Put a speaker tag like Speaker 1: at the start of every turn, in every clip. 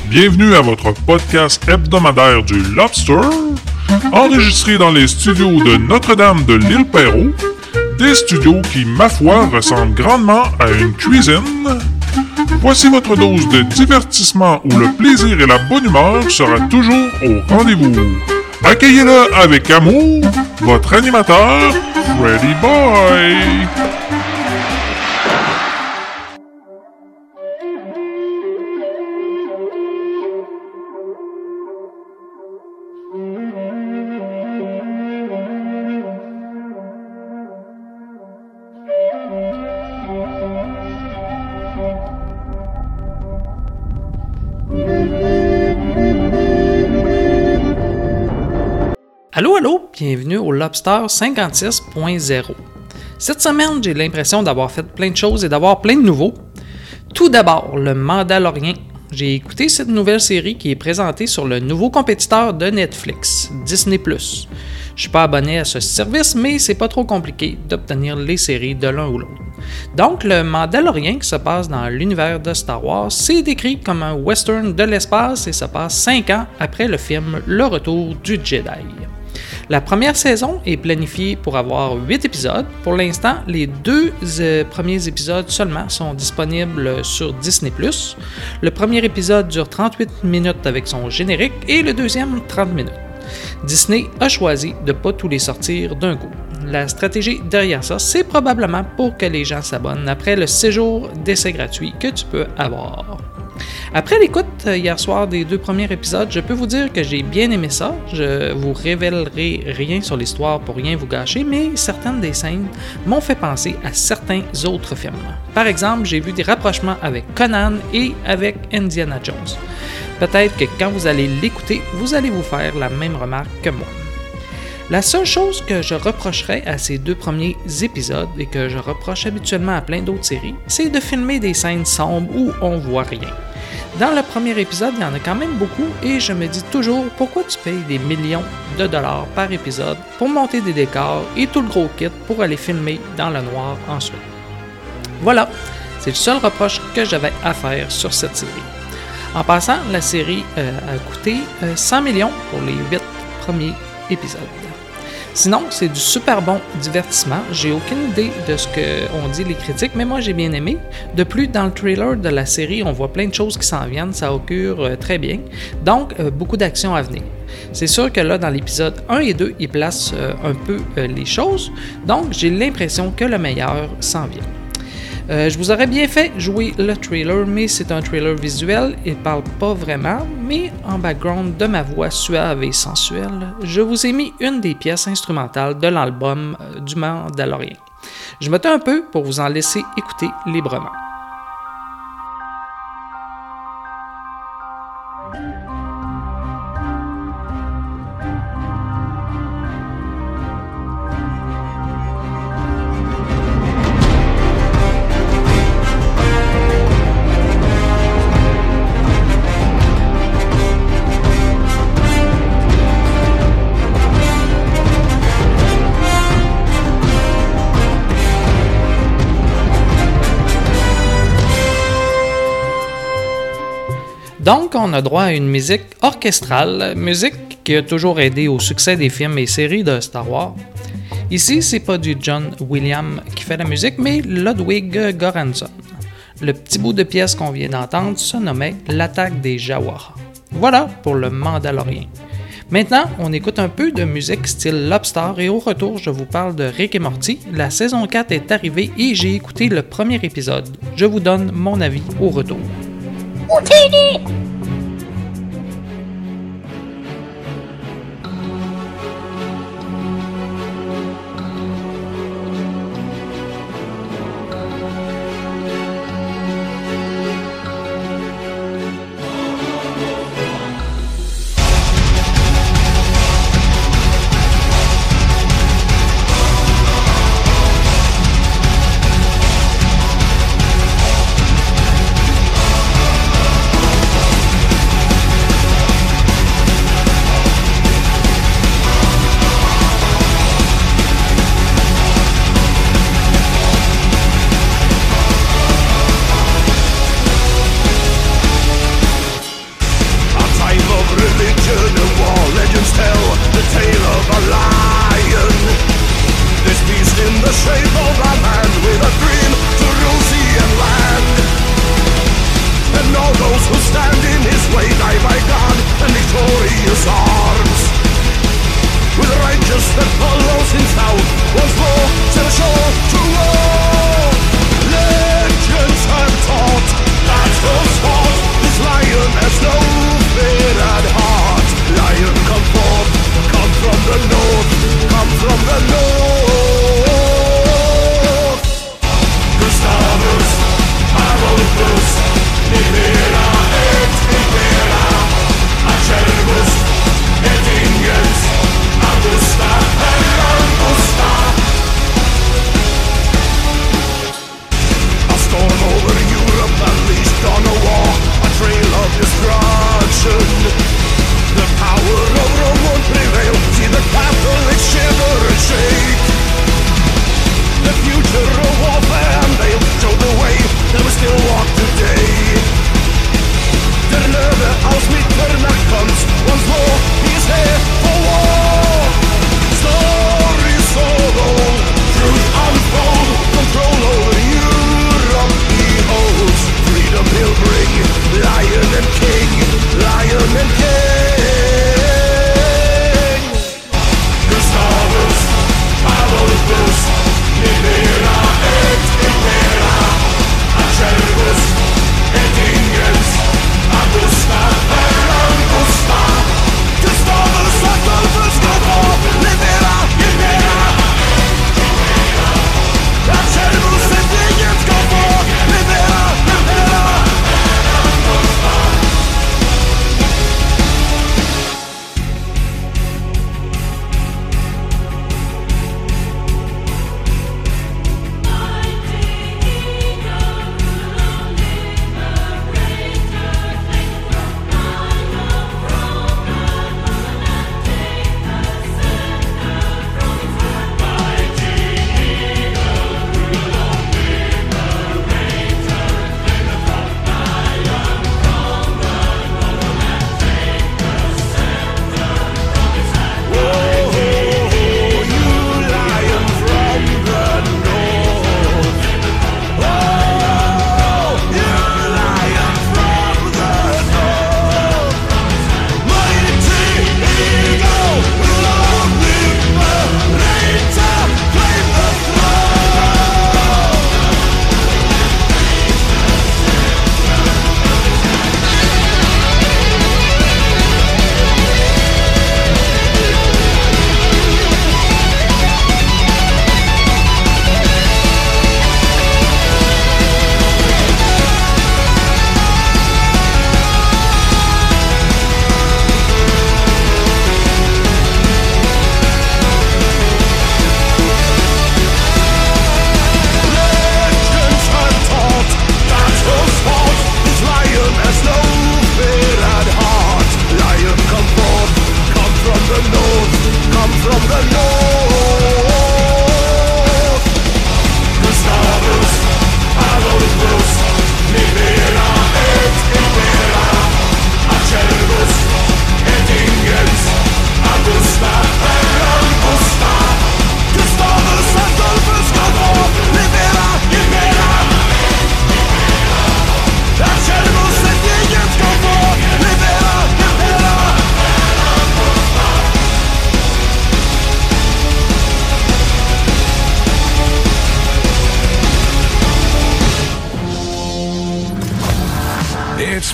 Speaker 1: Bienvenue à votre podcast hebdomadaire du Lobster, enregistré dans les studios de Notre-Dame de l'Île-Perrot, des studios qui, ma foi, ressemblent grandement à une cuisine. Voici votre dose de divertissement où le plaisir et la bonne humeur sera toujours au rendez-vous. Accueillez-le avec amour, votre animateur, Freddy Boy.
Speaker 2: Allô, bienvenue au Lobster 56.0. Cette semaine, j'ai l'impression d'avoir fait plein de choses et d'avoir plein de nouveaux. Tout d'abord, le Mandalorian. J'ai écouté cette nouvelle série qui est présentée sur le nouveau compétiteur de Netflix, Disney+. Je suis pas abonné à ce service, mais c'est pas trop compliqué d'obtenir les séries de l'un ou l'autre. Donc, le Mandalorian qui se passe dans l'univers de Star Wars, c'est décrit comme un western de l'espace et se passe 5 ans après le film Le Retour du Jedi. La première saison est planifiée pour avoir 8 épisodes. Pour l'instant, les 2 premiers épisodes seulement sont disponibles sur Disney+. Le premier épisode dure 38 minutes avec son générique et le deuxième 30 minutes. Disney a choisi de ne pas tous les sortir d'un coup. La stratégie derrière ça, c'est probablement pour que les gens s'abonnent après le séjour d'essai gratuit que tu peux avoir. Après l'écoute hier soir des 2 premiers épisodes, je peux vous dire que j'ai bien aimé ça. Je vous révélerai rien sur l'histoire pour rien vous gâcher, mais certaines des scènes m'ont fait penser à certains autres films. Par exemple, j'ai vu des rapprochements avec Conan et avec Indiana Jones. Peut-être que quand vous allez l'écouter, vous allez vous faire la même remarque que moi. La seule chose que je reprocherais à ces 2 premiers épisodes et que je reproche habituellement à plein d'autres séries, c'est de filmer des scènes sombres où on voit rien. Dans le premier épisode, il y en a quand même beaucoup et je me dis toujours pourquoi tu payes des millions de dollars par épisode pour monter des décors et tout le gros kit pour aller filmer dans le noir ensuite. Voilà, c'est le seul reproche que j'avais à faire sur cette série. En passant, la série a coûté 100 millions pour les 8 premiers épisodes. Sinon, c'est du super bon divertissement. J'ai aucune idée de ce qu'ont dit les critiques, mais moi j'ai bien aimé. De plus, dans le trailer de la série, on voit plein de choses qui s'en viennent, ça augure très bien. Donc, beaucoup d'actions à venir. C'est sûr que là, dans l'épisode 1 et 2, ils placent un peu les choses. Donc, j'ai l'impression que le meilleur s'en vient. Je vous aurais bien fait jouer le trailer, mais c'est un trailer visuel, il parle pas vraiment, mais en background de ma voix suave et sensuelle, je vous ai mis une des pièces instrumentales de l'album du Mandalorian. Je me tais un peu pour vous en laisser écouter librement. Donc, on a droit à une musique orchestrale, musique qui a toujours aidé au succès des films et séries de Star Wars. Ici, c'est pas du John Williams qui fait la musique, mais Ludwig Göransson. Le petit bout de pièce qu'on vient d'entendre se nommait L'attaque des Jawas. Voilà pour le Mandalorian. Maintenant, on écoute un peu de musique style Lobster et au retour, je vous parle de Rick et Morty. La saison 4 est arrivée et j'ai écouté le premier épisode. Je vous donne mon avis au retour.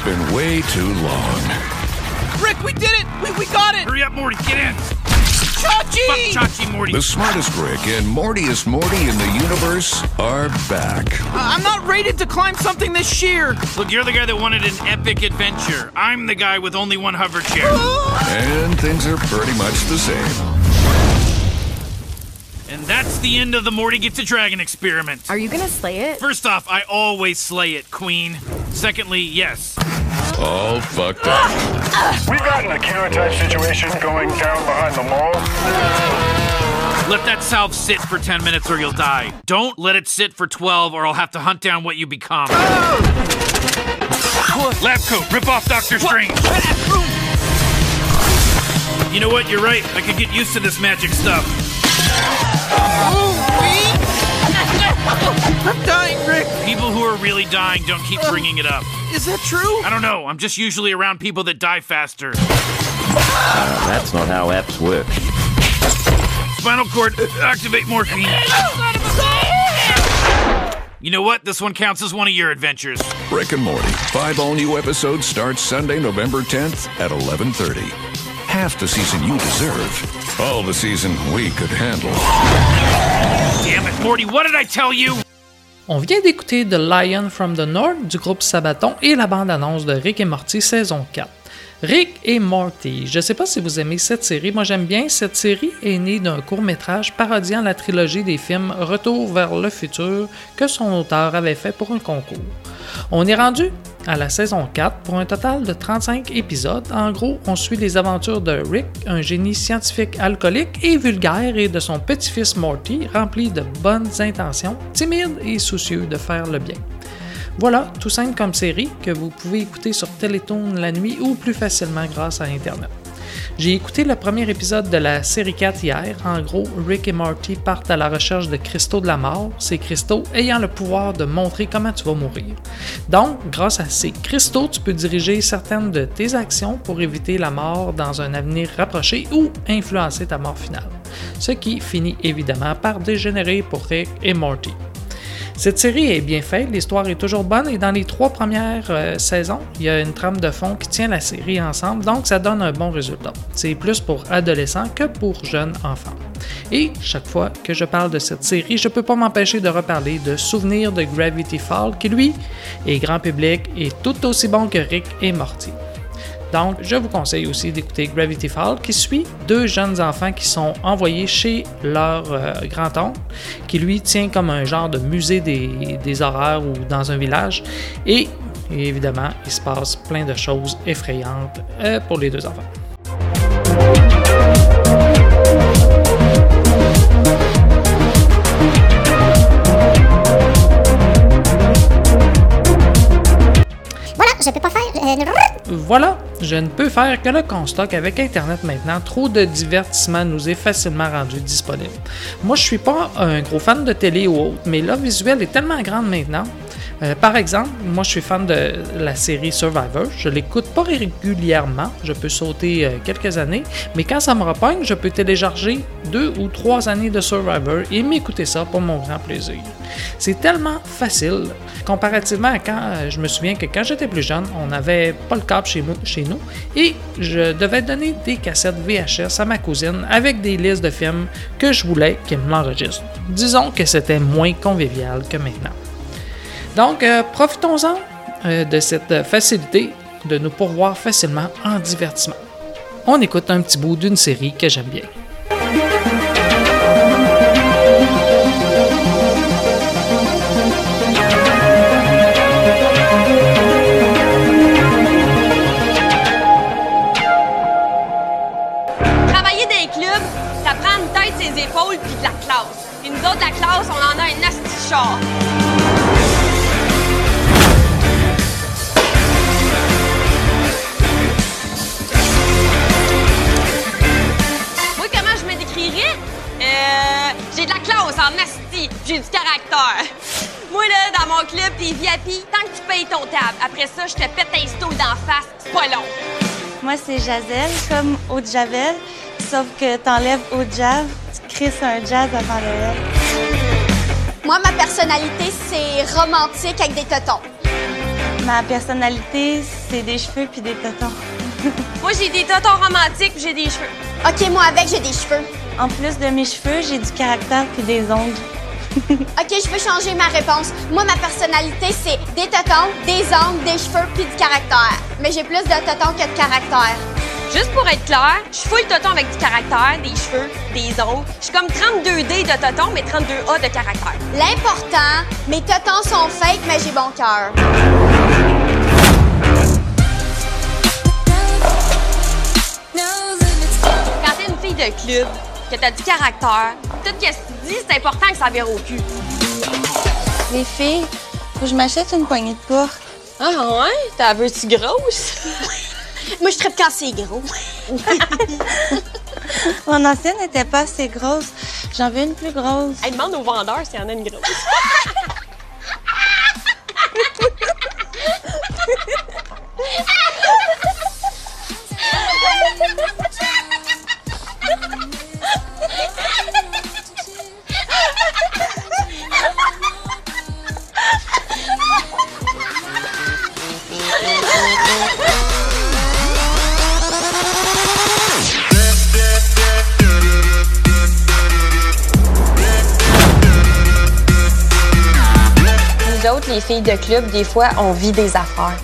Speaker 3: been way too long.
Speaker 4: Rick, we did it! We got it!
Speaker 5: Hurry up, Morty, get in!
Speaker 4: Chachi!
Speaker 5: Fuck Chachi, Morty!
Speaker 3: The smartest Rick and Mortiest Morty in the universe are back.
Speaker 4: I'm not rated to climb something this sheer!
Speaker 5: Look, you're the guy that wanted an epic adventure. I'm the guy with only one hover chair.
Speaker 3: And things are pretty much the same.
Speaker 5: And that's the end of the Morty Gets a Dragon experiment.
Speaker 6: Are you gonna slay it?
Speaker 5: First off, I always slay it, Queen. Secondly, yes.
Speaker 3: All fucked up.
Speaker 7: We got an Akira-type situation going down behind the mall.
Speaker 5: Let that salve sit for 10 minutes or you'll die. Don't let it sit for 12 or I'll have to hunt down what you become. Lab coat, rip off Doctor Strange. You know what, you're right. I could get used to this magic stuff.
Speaker 4: I'm dying, Rick!
Speaker 5: People who are really dying don't keep bringing it up.
Speaker 4: Is that true?
Speaker 5: I don't know. I'm just usually around people that die faster.
Speaker 8: That's not how apps work.
Speaker 5: Spinal cord, activate morphine. You know what? This one counts as one of your adventures.
Speaker 3: Rick and Morty. 5 all-new episodes start Sunday, November 10th at 11:30. Half the season you deserve. All the season we could handle.
Speaker 5: Damn it, Morty, what did I tell you?
Speaker 2: On vient d'écouter The Lion from the North du groupe Sabaton et la bande-annonce de Rick et Morty saison 4. Rick et Morty, je sais pas si vous aimez cette série, moi j'aime bien. Cette série est née d'un court-métrage parodiant la trilogie des films Retour vers le futur que son auteur avait fait pour un concours. On est rendu à la saison 4 pour un total de 35 épisodes. En gros, on suit les aventures de Rick, un génie scientifique alcoolique et vulgaire, et de son petit-fils Morty, rempli de bonnes intentions, timide et soucieux de faire le bien. Voilà, tout simple comme série que vous pouvez écouter sur Télétoon la nuit ou plus facilement grâce à Internet. J'ai écouté le premier épisode de la série 4 hier. En gros, Rick et Morty partent à la recherche de cristaux de la mort, ces cristaux ayant le pouvoir de montrer comment tu vas mourir. Donc, grâce à ces cristaux, tu peux diriger certaines de tes actions pour éviter la mort dans un avenir rapproché ou influencer ta mort finale. Ce qui finit évidemment par dégénérer pour Rick et Morty. Cette série est bien faite, l'histoire est toujours bonne et dans les 3 premières saisons, il y a une trame de fond qui tient la série ensemble, donc ça donne un bon résultat. C'est plus pour adolescents que pour jeunes enfants. Et chaque fois que je parle de cette série, je peux pas m'empêcher de reparler de Souvenirs de Gravity Falls qui, lui, est grand public et tout aussi bon que Rick et Morty. Donc, je vous conseille aussi d'écouter Gravity Falls, qui suit 2 jeunes enfants qui sont envoyés chez leur grand-oncle, qui lui tient comme un genre de musée des horreurs ou dans un village. Et évidemment, il se passe plein de choses effrayantes pour les 2 enfants. Voilà, je ne peux faire que le constat qu'avec Internet maintenant, trop de divertissement nous est facilement rendu disponible. Moi, je suis pas un gros fan de télé ou autre, mais l'offre visuelle est tellement grande maintenant. Par exemple, moi je suis fan de la série Survivor, je l'écoute pas régulièrement, je peux sauter quelques années, mais quand ça me repogne, je peux télécharger 2 ou 3 années de Survivor et m'écouter ça pour mon grand plaisir. C'est tellement facile, comparativement à quand je me souviens que quand j'étais plus jeune, on n'avait pas le câble chez nous et je devais donner des cassettes VHS à ma cousine avec des listes de films que je voulais qu'elle me l'enregistre. Disons que c'était moins convivial que maintenant. Donc, profitons-en de cette facilité de nous pourvoir facilement en divertissement. On écoute un petit bout d'une série que j'aime bien.
Speaker 9: Travailler dans les clubs, ça prend une tête, ses épaules puis de la classe. Et nous autres, la classe, on en a un astichard. J'ai de la classe en asti, j'ai du caractère. Moi, là, dans mon club, t'es VIP tant que tu payes ton table. Après ça, je te pète un stool d'en face, c'est pas long.
Speaker 10: Moi, c'est Jazel, comme Eau de Javel, sauf que t'enlèves Eau de Jave, tu crisses un jazz avant le L.
Speaker 11: Moi, ma personnalité, c'est romantique avec des tetons.
Speaker 10: Ma personnalité, c'est des cheveux puis des totons.
Speaker 9: Moi, j'ai des totons romantiques puis j'ai des cheveux.
Speaker 6: OK, moi avec, j'ai des cheveux.
Speaker 10: En plus de mes cheveux, j'ai du caractère puis des ongles.
Speaker 6: OK, je veux changer ma réponse. Moi, ma personnalité, c'est des totons, des ongles, des cheveux puis du caractère. Mais j'ai plus de totons que de caractère.
Speaker 9: Juste pour être clair, je suis full toton avec du caractère, des cheveux, des ongles. Je suis comme 32D de toton, mais 32A de caractère.
Speaker 6: L'important, mes totons sont fake, mais j'ai bon cœur.
Speaker 9: Quand t'es une fille de club, que t'as du caractère, tout ce que tu dis, c'est important que ça vire au cul.
Speaker 10: Les filles, faut que je m'achète une poignée de porc.
Speaker 9: Ah ouais? T'as veux-tu grosse?
Speaker 6: Moi, je tripe quand c'est gros.
Speaker 10: Mon ancienne n'était pas assez grosse. J'en veux une plus grosse.
Speaker 9: Hey, demande au vendeur s'il y en a une grosse. Nous autres, les filles de club, des fois, on vit des affaires.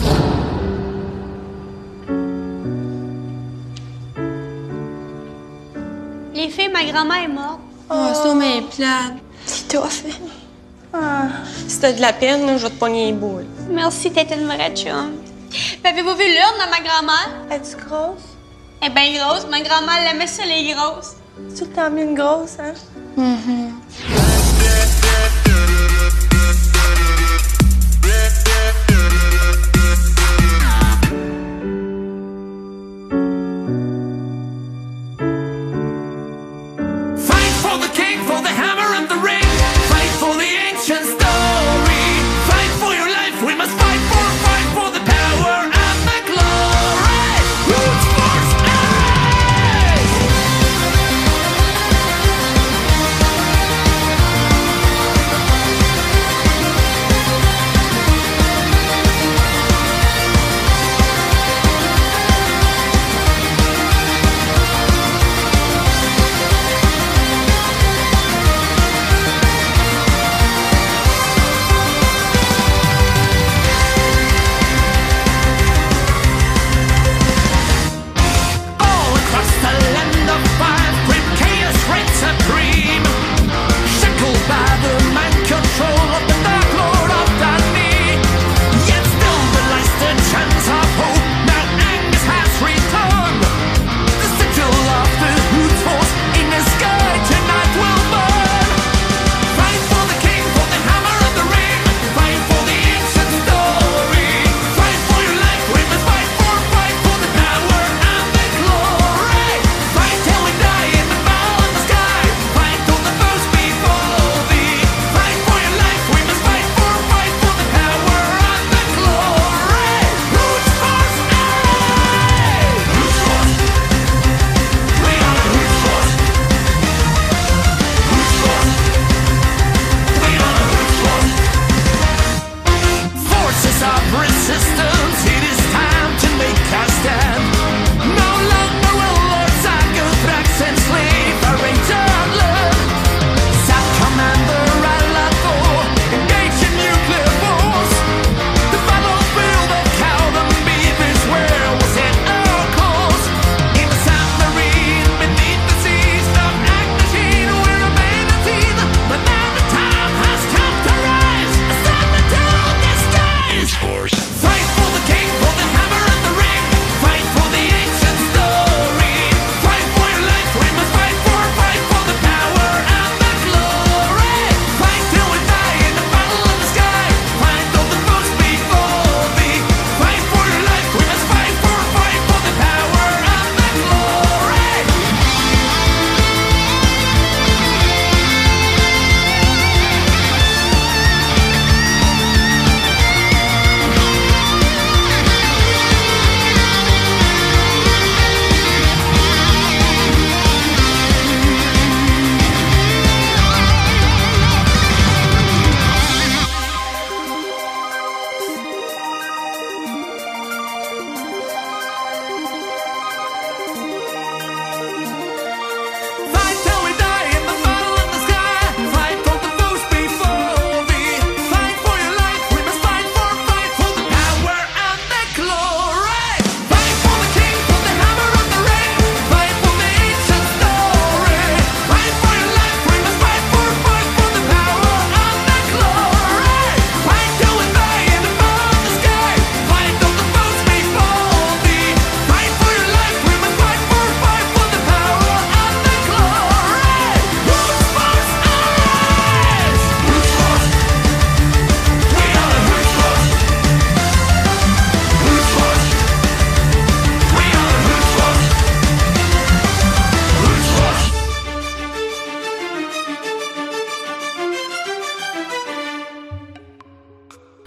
Speaker 6: Les filles, ma grand-mère est morte.
Speaker 11: Oh, ça m'est plate.
Speaker 6: C'est tough.
Speaker 11: Si t'as de la peine, là, je vais te pogner les boules.
Speaker 6: Merci, t'étais une vraie chum. Avez-vous vu l'urne de ma grand-mère?
Speaker 10: Es-tu grosse?
Speaker 6: Elle est bien grosse. Ma grand-mère, elle aimait ça, les grosses.
Speaker 10: Tu t'en mis une grosse, hein?
Speaker 4: Fight for the king, for the hammer and the ring. Fight for the ancient story. Fight for your life. We must fight for the power and the glory. Roots Force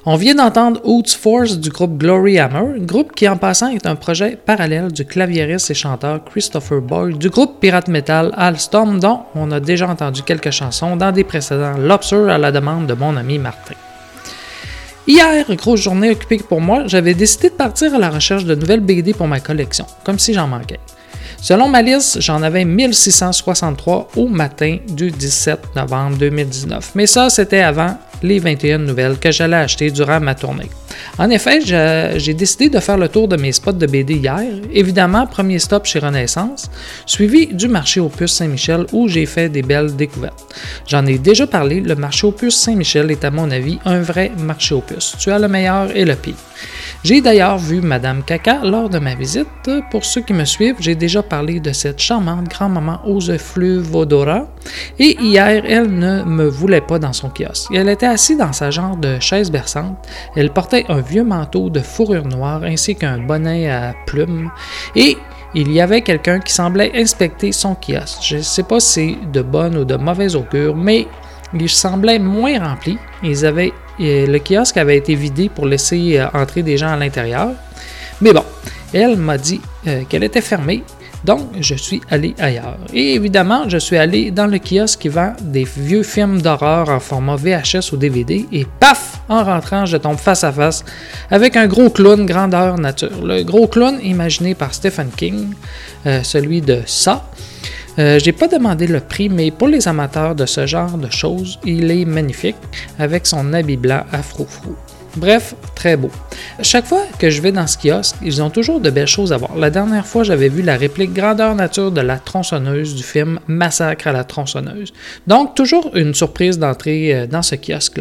Speaker 2: On vient d'entendre Hoots Force du groupe Glory Hammer, groupe qui en passant est un projet parallèle du claviériste et chanteur Christopher Boyd du groupe pirate metal Alstorm, dont on a déjà entendu quelques chansons dans des précédents Lobster à la demande de mon ami Martin. Hier, grosse journée occupée pour moi, j'avais décidé de partir à la recherche de nouvelles BD pour ma collection, comme si j'en manquais. Selon ma liste, j'en avais 1663 au matin du 17 novembre 2019. Mais ça, c'était avant les 21 nouvelles que j'allais acheter durant ma tournée. En effet, j'ai décidé de faire le tour de mes spots de BD hier. Évidemment, premier stop chez Renaissance, suivi du marché aux puces Saint-Michel où j'ai fait des belles découvertes. J'en ai déjà parlé, le marché aux puces Saint-Michel est à mon avis un vrai marché aux puces. Tu as le meilleur et le pire. J'ai d'ailleurs vu Madame Caca lors de ma visite. Pour ceux qui me suivent, j'ai déjà parlé de cette charmante grand-maman aux effluves odorat. Et hier, elle ne me voulait pas dans son kiosque. Elle était assise dans sa genre de chaise berçante. Elle portait un vieux manteau de fourrure noire ainsi qu'un bonnet à plumes. Et il y avait quelqu'un qui semblait inspecter son kiosque. Je ne sais pas si c'est de bonne ou de mauvaise augure, mais il semblait moins rempli. Le kiosque avait été vidé pour laisser entrer des gens à l'intérieur. Mais bon, elle m'a dit qu'elle était fermée, donc je suis allé ailleurs. Et évidemment, je suis allé dans le kiosque qui vend des vieux films d'horreur en format VHS ou DVD. Et paf, en rentrant, je tombe face à face avec un gros clown grandeur nature. Le gros clown imaginé par Stephen King, celui de Ça. J'ai pas demandé le prix, mais pour les amateurs de ce genre de choses, il est magnifique avec son habit blanc à froufrou. Bref, très beau. Chaque fois que je vais dans ce kiosque, ils ont toujours de belles choses à voir. La dernière fois, j'avais vu la réplique grandeur nature de la tronçonneuse du film Massacre à la tronçonneuse. Donc, toujours une surprise d'entrer dans ce kiosque-là.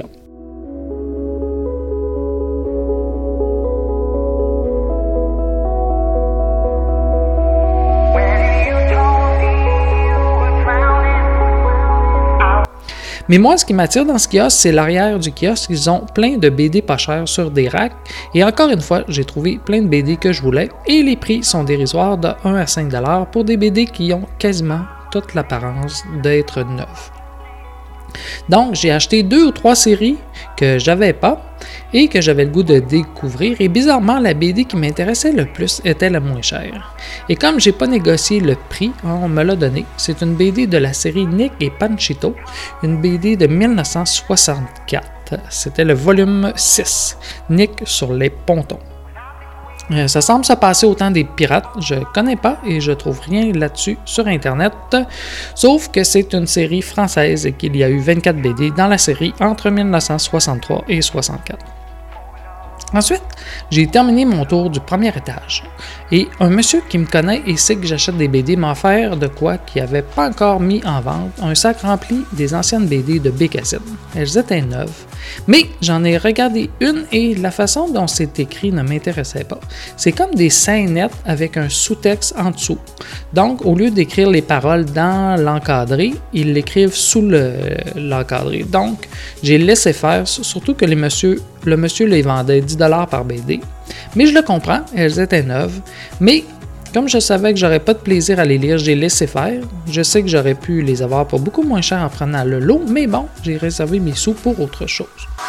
Speaker 2: Mais moi, ce qui m'attire dans ce kiosque, c'est l'arrière du kiosque. Ils ont plein de BD pas chers sur des racks. Et encore une fois, j'ai trouvé plein de BD que je voulais. Et les prix sont dérisoires de 1 à 5 $ pour des BD qui ont quasiment toute l'apparence d'être neuves. Donc, j'ai acheté 2 ou 3 séries que j'avais pas et que j'avais le goût de découvrir. Et bizarrement, la BD qui m'intéressait le plus était la moins chère. Et comme j'ai pas négocié le prix, on me l'a donné. C'est une BD de la série Nick et Panchito, une BD de 1964. C'était le volume 6, Nick sur les pontons. Ça semble se passer au temps des pirates, je connais pas et je trouve rien là-dessus sur Internet, sauf que c'est une série française et qu'il y a eu 24 BD dans la série entre 1963 et 64. Ensuite, j'ai terminé mon tour du premier étage et un monsieur qui me connaît et sait que j'achète des BD m'a offert de quoi qu'il n'avait pas encore mis en vente, un sac rempli des anciennes BD de Bécassine. Elles étaient neuves, mais j'en ai regardé une et la façon dont c'est écrit ne m'intéressait pas. C'est comme des scénettes avec un sous-texte en dessous. Donc, au lieu d'écrire les paroles dans l'encadré, ils l'écrivent sous l'encadré. Donc, j'ai laissé faire, surtout que le monsieur les vendait 10 $ par BD. Mais je le comprends, elles étaient neuves. Mais comme je savais que j'aurais pas de plaisir à les lire, j'ai laissé faire. Je sais que j'aurais pu les avoir pour beaucoup moins cher en prenant le lot, mais bon, j'ai réservé mes sous pour autre chose.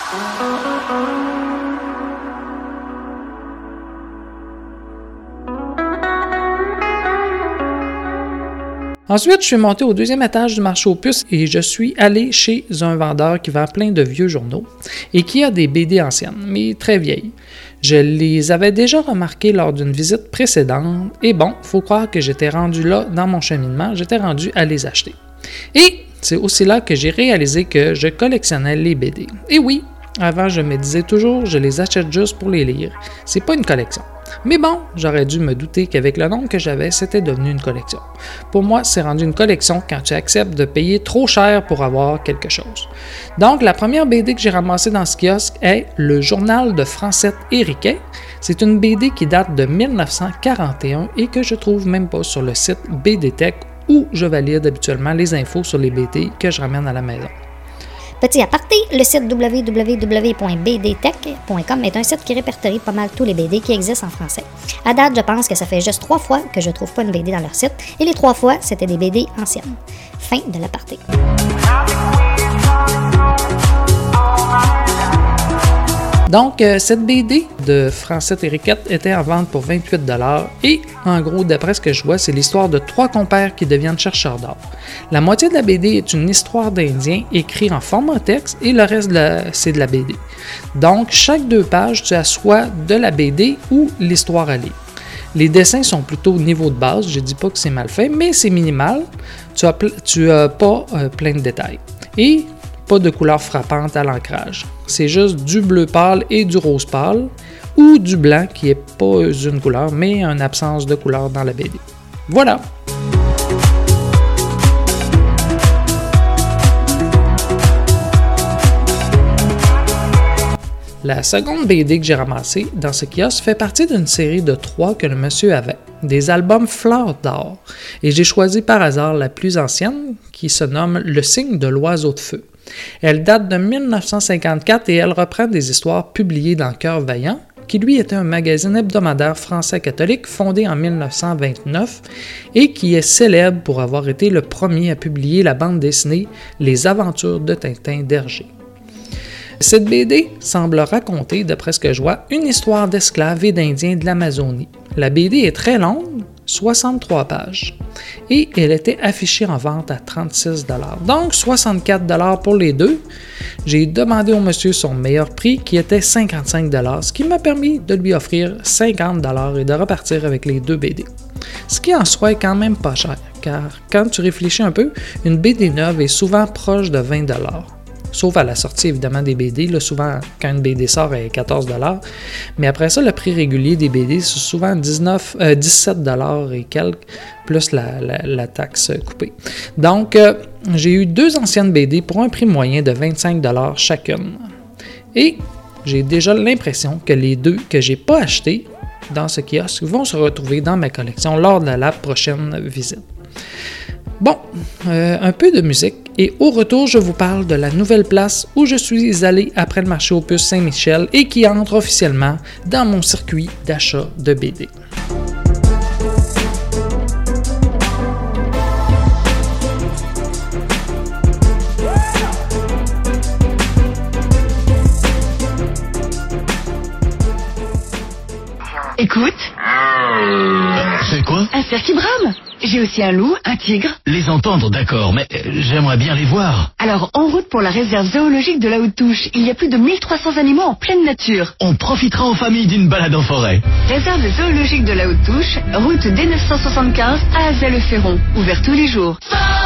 Speaker 2: Ensuite, je suis monté au 2e étage du marché aux puces et je suis allé chez un vendeur qui vend plein de vieux journaux et qui a des BD anciennes, mais très vieilles. Je les avais déjà remarquées lors d'une visite précédente et bon, faut croire que j'étais rendu là dans mon cheminement, j'étais rendu à les acheter. Et c'est aussi là que j'ai réalisé que je collectionnais les BD. Et oui, avant je me disais toujours, je les achète juste pour les lire, c'est pas une collection. Mais bon, j'aurais dû me douter qu'avec le nombre que j'avais, c'était devenu une collection. Pour moi, c'est rendu une collection quand tu acceptes de payer trop cher pour avoir quelque chose. Donc, la première BD que j'ai ramassée dans ce kiosque est Le Journal de Francette et Riquet. C'est une BD qui date de 1941 et que je trouve même pas sur le site BD Tech où je valide habituellement les infos sur les BD que je ramène à la maison.
Speaker 12: Petit aparté, le site www.bdtech.com est un site qui répertorie pas mal tous les BD qui existent en français. À date, je pense que ça fait juste 3 fois que je trouve pas une BD dans leur site, et les 3 fois, c'était des BD anciennes. Fin de l'aparté.
Speaker 2: Donc, cette BD de Francette et Riquette était en vente pour 28$ et, en gros, d'après ce que je vois, c'est l'histoire de 3 compères qui deviennent chercheurs d'or. La moitié de la BD est une histoire d'Indiens écrite en format texte et le reste, c'est de la BD. Donc, chaque 2 pages, tu as soit de la BD ou l'histoire à lire. Les dessins sont plutôt au niveau de base, je ne dis pas que c'est mal fait, mais c'est minimal, tu as pas plein de détails. Et pas de couleur frappante à l'ancrage. C'est juste du bleu pâle et du rose pâle, ou du blanc qui n'est pas une couleur, mais une absence de couleur dans la BD. Voilà! La seconde BD que j'ai ramassée dans ce kiosque fait partie d'une série de 3 que le monsieur avait, des albums Fleurs d'or, et j'ai choisi par hasard la plus ancienne qui se nomme Le signe de l'oiseau de feu. Elle date de 1954 et elle reprend des histoires publiées dans Cœur Vaillant, qui lui était un magazine hebdomadaire français catholique fondé en 1929 et qui est célèbre pour avoir été le premier à publier la bande dessinée Les Aventures de Tintin d'Hergé. Cette BD semble raconter, d'après ce que je vois, une histoire d'esclaves et d'Indiens de l'Amazonie. La BD est très longue, 63 pages, et elle était affichée en vente à 36$, donc 64$ pour les deux. J'ai demandé au monsieur son meilleur prix qui était 55$, ce qui m'a permis de lui offrir 50$ et de repartir avec les 2 BD. Ce qui en soi est quand même pas cher, car quand tu réfléchis un peu, une BD neuve est souvent proche de 20$. Sauf à la sortie évidemment des BD, là, souvent quand une BD sort elle est 14$, mais après ça le prix régulier des BD c'est souvent 17$ et quelques, plus la taxe coupée. Donc j'ai eu 2 anciennes BD pour un prix moyen de 25$ chacune. Et j'ai déjà l'impression que les 2 que j'ai pas achetés dans ce kiosque vont se retrouver dans ma collection lors de la prochaine visite. Bon, un peu de musique et au retour, je vous parle de la nouvelle place où je suis allé après le marché aux puces Saint-Michel et qui entre officiellement dans mon circuit d'achat de BD.
Speaker 13: Écoute.
Speaker 14: C'est quoi?
Speaker 13: Un cerf qui brame. J'ai aussi un loup, un tigre.
Speaker 14: Les entendre, d'accord, mais j'aimerais bien les voir.
Speaker 13: Alors, en route pour la réserve zoologique de la Haute-Touche, il y a plus de 1300 animaux en pleine nature.
Speaker 14: On profitera en famille d'une balade en forêt.
Speaker 13: Réserve zoologique de la Haute-Touche, route D975 à Azay-le-Ferron. Ouvert tous les jours.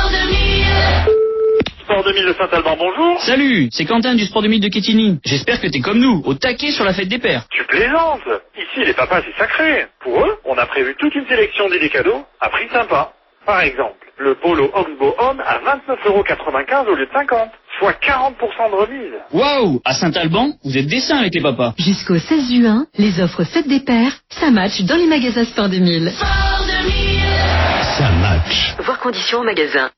Speaker 7: Sport 2000 de Saint-Alban, bonjour.
Speaker 15: Salut, c'est Quentin du Sport 2000 de Quetigny. J'espère que t'es comme nous, au taquet sur la fête des pères.
Speaker 7: Tu plaisantes. Ici, les papas, c'est sacré. Pour eux, on a prévu toute une sélection d'idées cadeaux à prix sympa. Par exemple, le polo Oxbow Homme à 29,95€ au lieu de 50, soit 40% de remise.
Speaker 15: Waouh, à Saint-Alban, vous êtes des saints avec les papas.
Speaker 13: Jusqu'au 16 juin, les offres fête des pères, ça match dans les magasins Sport 2000.
Speaker 4: Sport 2000.
Speaker 14: Ça match.
Speaker 13: Voir conditions au magasin.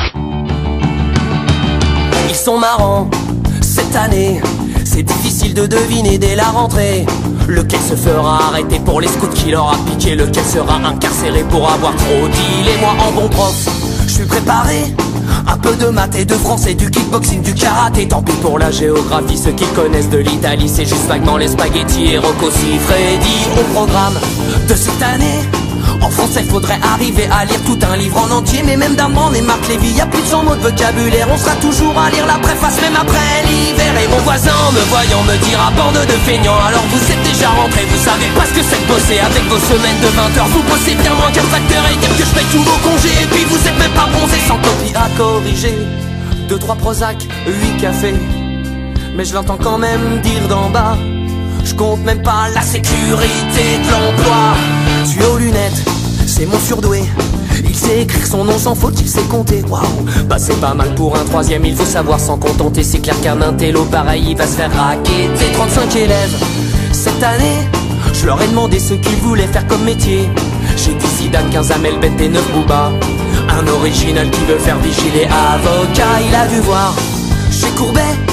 Speaker 16: Ils sont marrants, cette année, c'est difficile de deviner dès la rentrée. Lequel se fera arrêter pour les scouts qui leur a piqué, lequel sera incarcéré pour avoir trop dit. Et moi en bon prof, je suis préparé. Un peu de maths et de français, du kickboxing, du karaté. Tant pis pour la géographie, ceux qui connaissent de l'Italie, c'est juste vaguement les spaghettis et Rocco Siffredi. Au programme de cette année, en français faudrait arriver à lire tout un livre en entier. Mais même d'Armand et Marc Lévy, y'a plus de 100 mots de vocabulaire. On sera toujours à lire la préface même après l'hiver. Et mon voisin en me voyant me dira bande de feignants. Alors vous êtes déjà rentrés, vous savez pas ce que c'est de bosser. Avec vos semaines de 20 heures, vous bossez bien moins qu'un facteur. Et dire que je paye tous vos congés. Et puis vous êtes même pas bronzés, sans copie à corriger. 2-3 Prozac, 8 cafés. Mais je l'entends quand même dire d'en bas. Je compte même pas la sécurité de l'emploi. Tu es aux lunettes, c'est mon surdoué. Il sait écrire son nom sans faute, il sait compter. Waouh, bah c'est pas mal pour un troisième, il faut savoir s'en contenter. C'est clair qu'un intello pareil, il va se faire raqueter. 35 élèves, cette année, je leur ai demandé ce qu'ils voulaient faire comme métier. J'ai dit Zidane, 15 Amel, Bête et 9 Booba. Un original qui veut faire vigiler avocat. Il a dû voir chez Courbet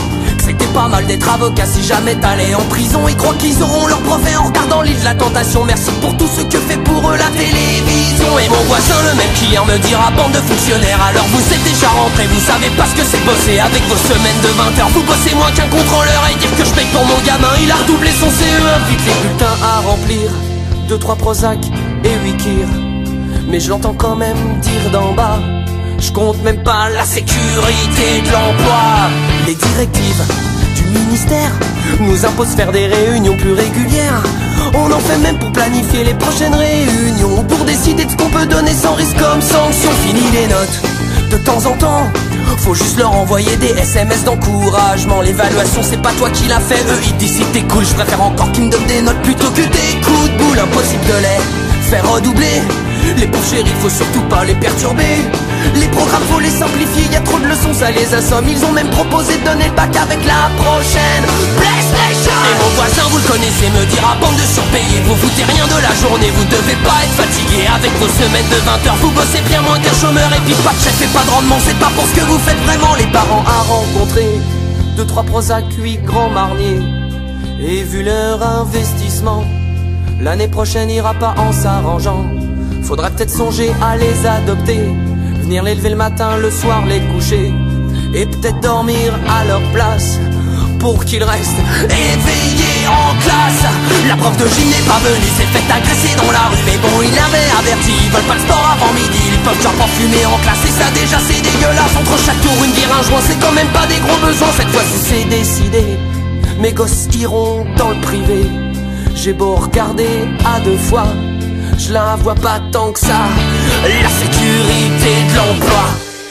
Speaker 16: c'était pas mal d'être avocat si jamais t'allais en prison. Ils croient qu'ils auront leur brevet en regardant l'île de la tentation. Merci pour tout ce que fait pour eux la télévision. Et mon voisin le même qu'hier me dira bande de fonctionnaires. Alors vous êtes déjà rentrés, vous savez pas ce que c'est bosser. Avec vos semaines de 20 heures, vous bossez moins qu'un contrôleur. Et dire que je paye pour mon gamin, il a redoublé son CE1. Vite les bulletins à remplir, 2-3 Prozac et 8 Kir. Mais je l'entends quand même dire d'en bas, je compte même pas la sécurité de l'emploi. Les directives du ministère nous imposent faire des réunions plus régulières. On en fait même pour planifier les prochaines réunions, pour décider de ce qu'on peut donner sans risque comme sanction. Fini les notes, de temps en temps faut juste leur envoyer des SMS d'encouragement. L'évaluation c'est pas toi qui l'as fait, eux ils disent si t'es cool. Je préfère encore qu'ils me donnent des notes plutôt que des coups de boule. Impossible de les faire redoubler. Les pauvres chéris faut surtout pas les perturber. Les programmes faut les simplifier, y a trop de leçons ça les assomme. Ils ont même proposé de donner le bac avec la prochaine PlayStation. Et mon voisin vous le connaissez me dira bande de surpayés. Vous foutez rien de la journée, vous devez pas être fatigué. Avec vos semaines de 20 heures vous bossez bien moins qu'un chômeur. Et puis pas de chef et pas de rendement, c'est pas pour ce que vous faites vraiment. Les parents à rencontrer, 2-3 Prozac, 8 grands marniers. Et vu leur investissement, l'année prochaine ira pas en s'arrangeant. Faudra peut-être songer à les adopter, venir les lever le matin, le soir les coucher, et peut-être dormir à leur place pour qu'ils restent éveillés en classe. La prof de gym n'est pas venue, s'est fait agresser dans la rue. Mais bon, il avait averti, ils veulent pas de sport avant midi. Ils peuvent genre pas fumer en classe et ça déjà c'est dégueulasse. Entre chaque tour une bière, un joint, c'est quand même pas des gros besoins. Cette fois-ci c'est décidé, mes gosses iront dans le privé. J'ai beau regarder à 2 fois, je la vois pas tant que ça, la sécurité de l'emploi.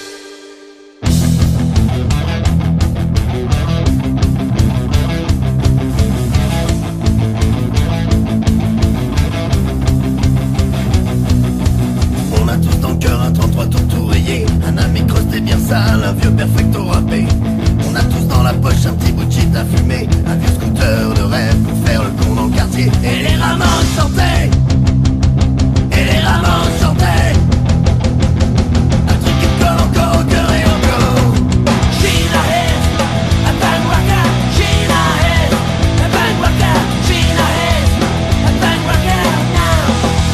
Speaker 17: On a tous dans le cœur un 33 tout rayé, un ami crusté bien sale, un vieux perfecto râpé. On a tous dans la poche un petit bout de shit à fumer, un vieux scooter de rêve pour faire le con dans le quartier. Et les ramans chantaient, et les ramans chantaient, un truc qui colle encore au cœur et encore. Sheila Head, a bang waka, Sheila Head, a bang waka, Sheila Head, a bang waka now.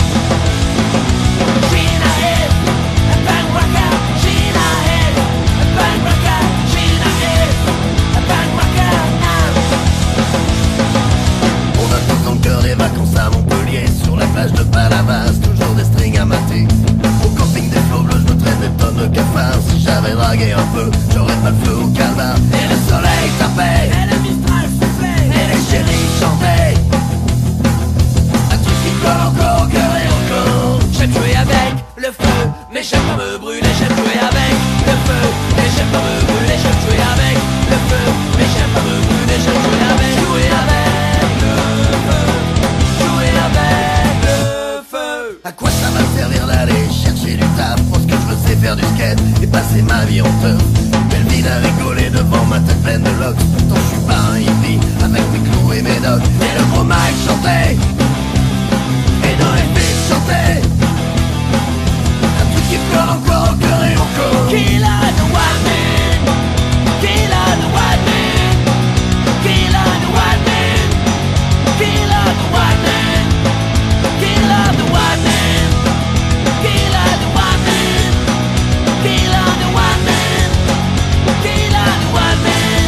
Speaker 17: Sheila Head, a bang waka, Sheila Head, a bang waka, Sheila Head, a bang waka now. On a tous dans le cœur des vacances à Montpellier, sur la plage de Palavas, toujours des strings à mater. Au camping des flots bleus, je me traîne des tonnes de cafards. Si j'avais dragué un peu, j'aurais pas le feu au calvar. Et le soleil tapait, et le mistral soufflait, et les chéris chantaient, un truc qui colle encore au cœur et encore. J'aime jouer avec le feu, mais j'aime pas me brûler. J'aime jouer avec le feu, mais j'aime pas me brûler. J'aime jouer avec le feu, mais j'aime pas me brûler. J'aime jouer avec le feu, jouer avec le feu. À quoi ça va me servir d'aller chercher du taf? Parce que je veux sais faire du skate et passer ma vie en teuf. Belle vie à rigoler devant ma tête pleine de locks. Pourtant je suis pas un hippie avec mes clous et mes docs. Et le gros Mike chantait, et dans les films chantait, un truc qui pleure encore au cœur et encore. Killa the white man, Killa the white man, Killa the white man, Killa the white man, Killa the white man, Killa the white man, Killa the white man, Killa the white man.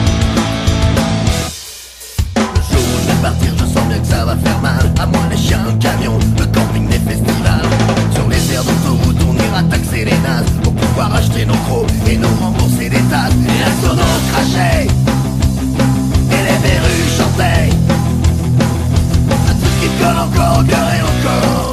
Speaker 17: Le jour où je vais partir, je sens bien que ça va faire mal. À moi les chiens, le camion, le camping des festivals. Sur les aires d'autoroute, on ira taxer les nazes pour pouvoir acheter nos crocs et nous rembourser des tasses. Et la sono crachait, et les verrues chantaient, un truc qui colle encore au cœur et encore.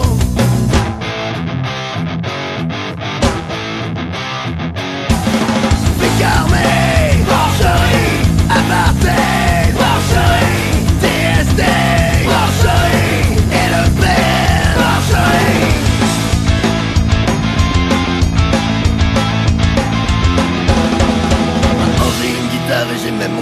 Speaker 17: Pécarmé, Porcherie, Apartheid, Porcherie, TSD, Porcherie, et le père, Porcherie. Maintenant j'ai une guitare et j'ai même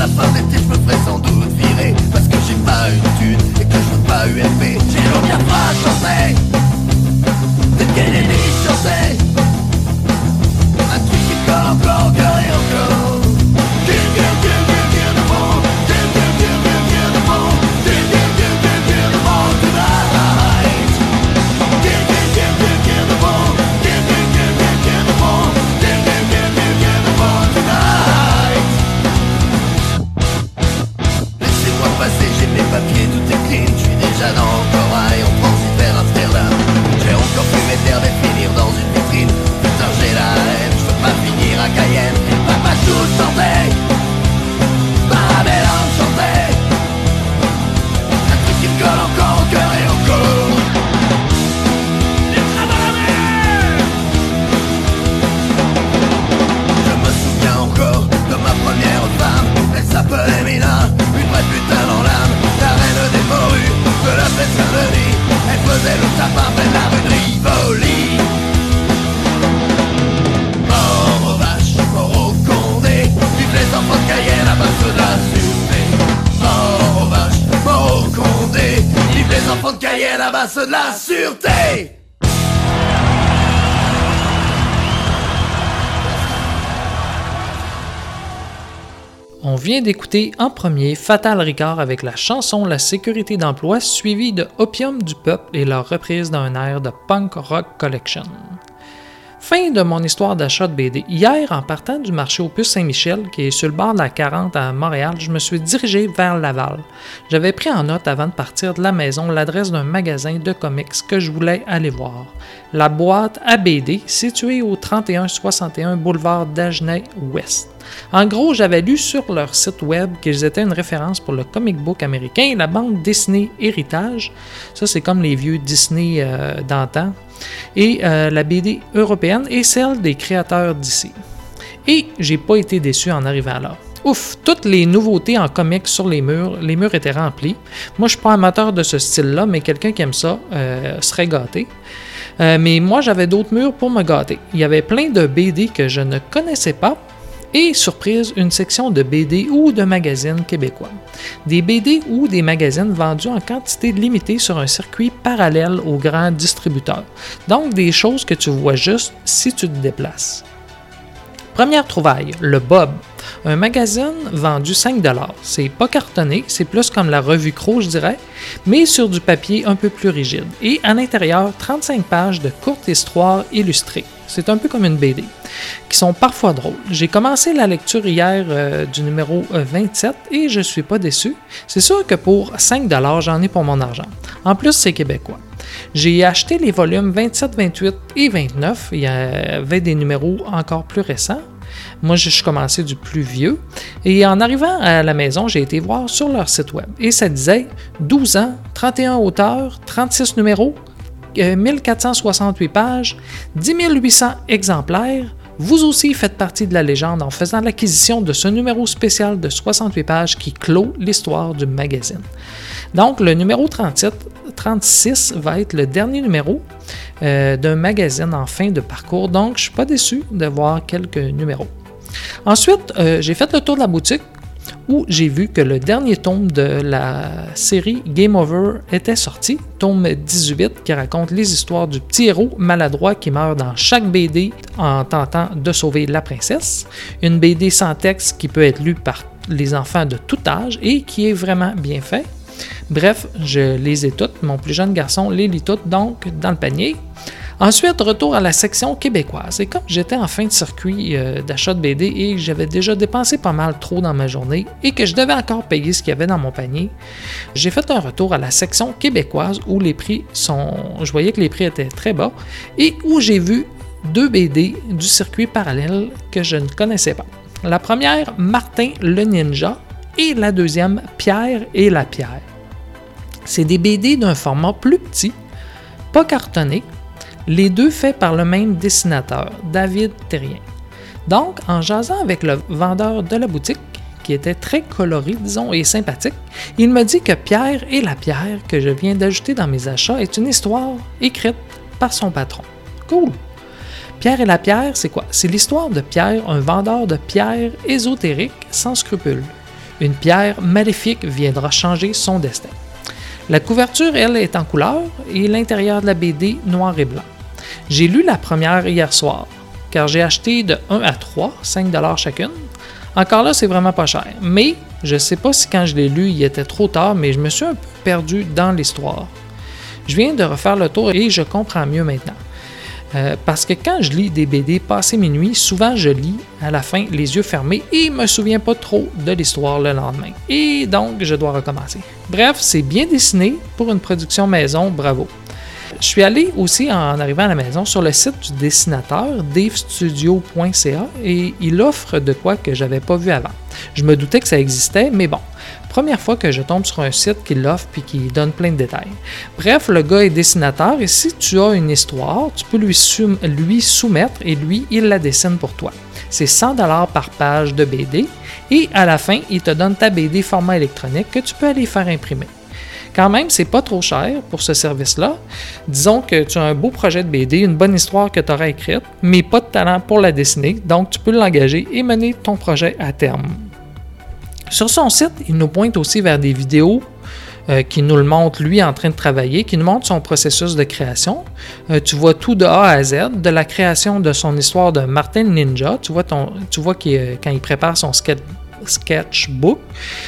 Speaker 17: la fin de l'été je me ferai sans doute virer, parce que j'ai pas une thune et que je veux pas UMP. J'ai bien pas chanter, des Kennedy chanter, un truc qui colle encore, encore et encore. J'ai mes papiers, tout est clean, je suis déjà dans le corail, on transite vers Amsterdam. J'ai encore pu m'éterre et finir dans une vitrine. Putain j'ai la haine, je veux pas finir à Cayenne. Papa Chou chantait, Parabellum chantait, un truc qui me colle encore au cœur et au corps. Les bras dans la mer. Je me souviens encore de ma première femme, elle s'appelait Mina. Putain dans l'âme, la reine des morues de la fête Saint-Denis. Elle faisait le tapin près de la rue de Rivoli. Mort aux vaches, mort au Condé, vive les enfants de Cayenne à base de la sûreté. Mort aux vaches, mort au Condé, vive les enfants de Cayenne à base de la sûreté.
Speaker 2: On vient d'écouter en premier Fatal Ricard avec la chanson La sécurité d'emploi, suivie de Opium du peuple et leur reprise d'un air de Punk Rock Collection. Fin de mon histoire d'achat de BD. Hier, en partant du marché Opus Saint-Michel, qui est sur le bord de la 40 à Montréal, je me suis dirigé vers Laval. J'avais pris en note avant de partir de la maison l'adresse d'un magasin de comics que je voulais aller voir. La boîte à BD, située au 3161 boulevard d'Agenais-Ouest. En gros, j'avais lu sur leur site web qu'ils étaient une référence pour le comic book américain et la bande Disney Héritage. Ça, c'est comme les vieux Disney d'antan. Et la BD européenne et celle des créateurs d'ici. Et j'ai pas été déçu en arrivant là. Ouf, toutes les nouveautés en comics sur les murs étaient remplis. Moi, je suis pas amateur de ce style-là, mais quelqu'un qui aime ça serait gâté. Mais moi, j'avais d'autres murs pour me gâter. Il y avait plein de BD que je ne connaissais pas. Et, surprise, une section de BD ou de magazines québécois. Des BD ou des magazines vendus en quantité limitée sur un circuit parallèle aux grands distributeurs. Donc, des choses que tu vois juste si tu te déplaces. Première trouvaille, le Bob. Un magazine vendu 5$. C'est pas cartonné, c'est plus comme la revue Crow, je dirais, mais sur du papier un peu plus rigide. Et à l'intérieur, 35 pages de courtes histoires illustrées. C'est un peu comme une BD, qui sont parfois drôles. J'ai commencé la lecture hier du numéro 27 et je suis pas déçu. C'est sûr que pour 5$, j'en ai pour mon argent. En plus, c'est québécois. J'ai acheté les volumes 27, 28 et 29. Il y avait des numéros encore plus récents. Moi, je suis commencé du plus vieux. Et en arrivant à la maison, j'ai été voir sur leur site web. Et ça disait 12 ans, 31 auteurs, 36 numéros, 1468 pages, 10 800 exemplaires. Vous aussi faites partie de la légende en faisant l'acquisition de ce numéro spécial de 68 pages qui clôt l'histoire du magazine. Donc, le numéro 36 va être le dernier numéro d'un magazine en fin de parcours. Donc, je ne suis pas déçu de voir quelques numéros. Ensuite, j'ai fait le tour de la boutique où j'ai vu que le dernier tome de la série Game Over était sorti, tome 18 qui raconte les histoires du petit héros maladroit qui meurt dans chaque BD en tentant de sauver la princesse, une BD sans texte qui peut être lue par les enfants de tout âge et qui est vraiment bien fait. Bref, je les ai toutes, mon plus jeune garçon les lit toutes donc dans le panier. Ensuite, retour à la section québécoise. Et comme j'étais en fin de circuit d'achat de BD et que j'avais déjà dépensé pas mal trop dans ma journée et que je devais encore payer ce qu'il y avait dans mon panier, j'ai fait un retour à la section québécoise où les prix je voyais que les prix étaient très bas et où j'ai vu 2 BD du circuit parallèle que je ne connaissais pas. La première, Martin le Ninja, et la deuxième, Pierre et la Pierre. C'est des BD d'un format plus petit, pas cartonné, les deux faits par le même dessinateur, David Terrien. Donc, en jasant avec le vendeur de la boutique, qui était très coloré, disons, et sympathique, il me dit que Pierre et la Pierre, que je viens d'ajouter dans mes achats, est une histoire écrite par son patron. Cool! Pierre et la Pierre, c'est quoi? C'est l'histoire de Pierre, un vendeur de pierres ésotériques sans scrupules. Une pierre maléfique viendra changer son destin. La couverture, elle, est en couleur et l'intérieur de la BD noir et blanc. J'ai lu la première hier soir, car j'ai acheté de 1 à 3, 5$ chacune. Encore là, c'est vraiment pas cher, mais je sais pas si quand je l'ai lu, il était trop tard, mais je me suis un peu perdu dans l'histoire. Je viens de refaire le tour et je comprends mieux maintenant. Parce que quand je lis des BD passé minuit, souvent je lis à la fin les yeux fermés et me souviens pas trop de l'histoire le lendemain. Et donc, je dois recommencer. Bref, c'est bien dessiné pour une production maison, bravo. Je suis allé aussi, en arrivant à la maison, sur le site du dessinateur, davestudio.ca, et il offre de quoi que j'avais pas vu avant. Je me doutais que ça existait, mais bon, première fois que je tombe sur un site qui l'offre et qui donne plein de détails. Bref, le gars est dessinateur et si tu as une histoire, tu peux lui soumettre et lui, il la dessine pour toi. C'est 100$ par page de BD et à la fin, il te donne ta BD format électronique que tu peux aller faire imprimer. Quand même, c'est pas trop cher pour ce service-là. Disons que tu as un beau projet de BD, une bonne histoire que tu auras écrite, mais pas de talent pour la dessiner, donc tu peux l'engager et mener ton projet à terme. Sur son site, il nous pointe aussi vers des vidéos qui nous le montrent lui en train de travailler, qui nous montrent son processus de création. Tu vois tout de A à Z, de la création de son histoire de Martin Ninja. Tu vois quand il prépare son sketchbook.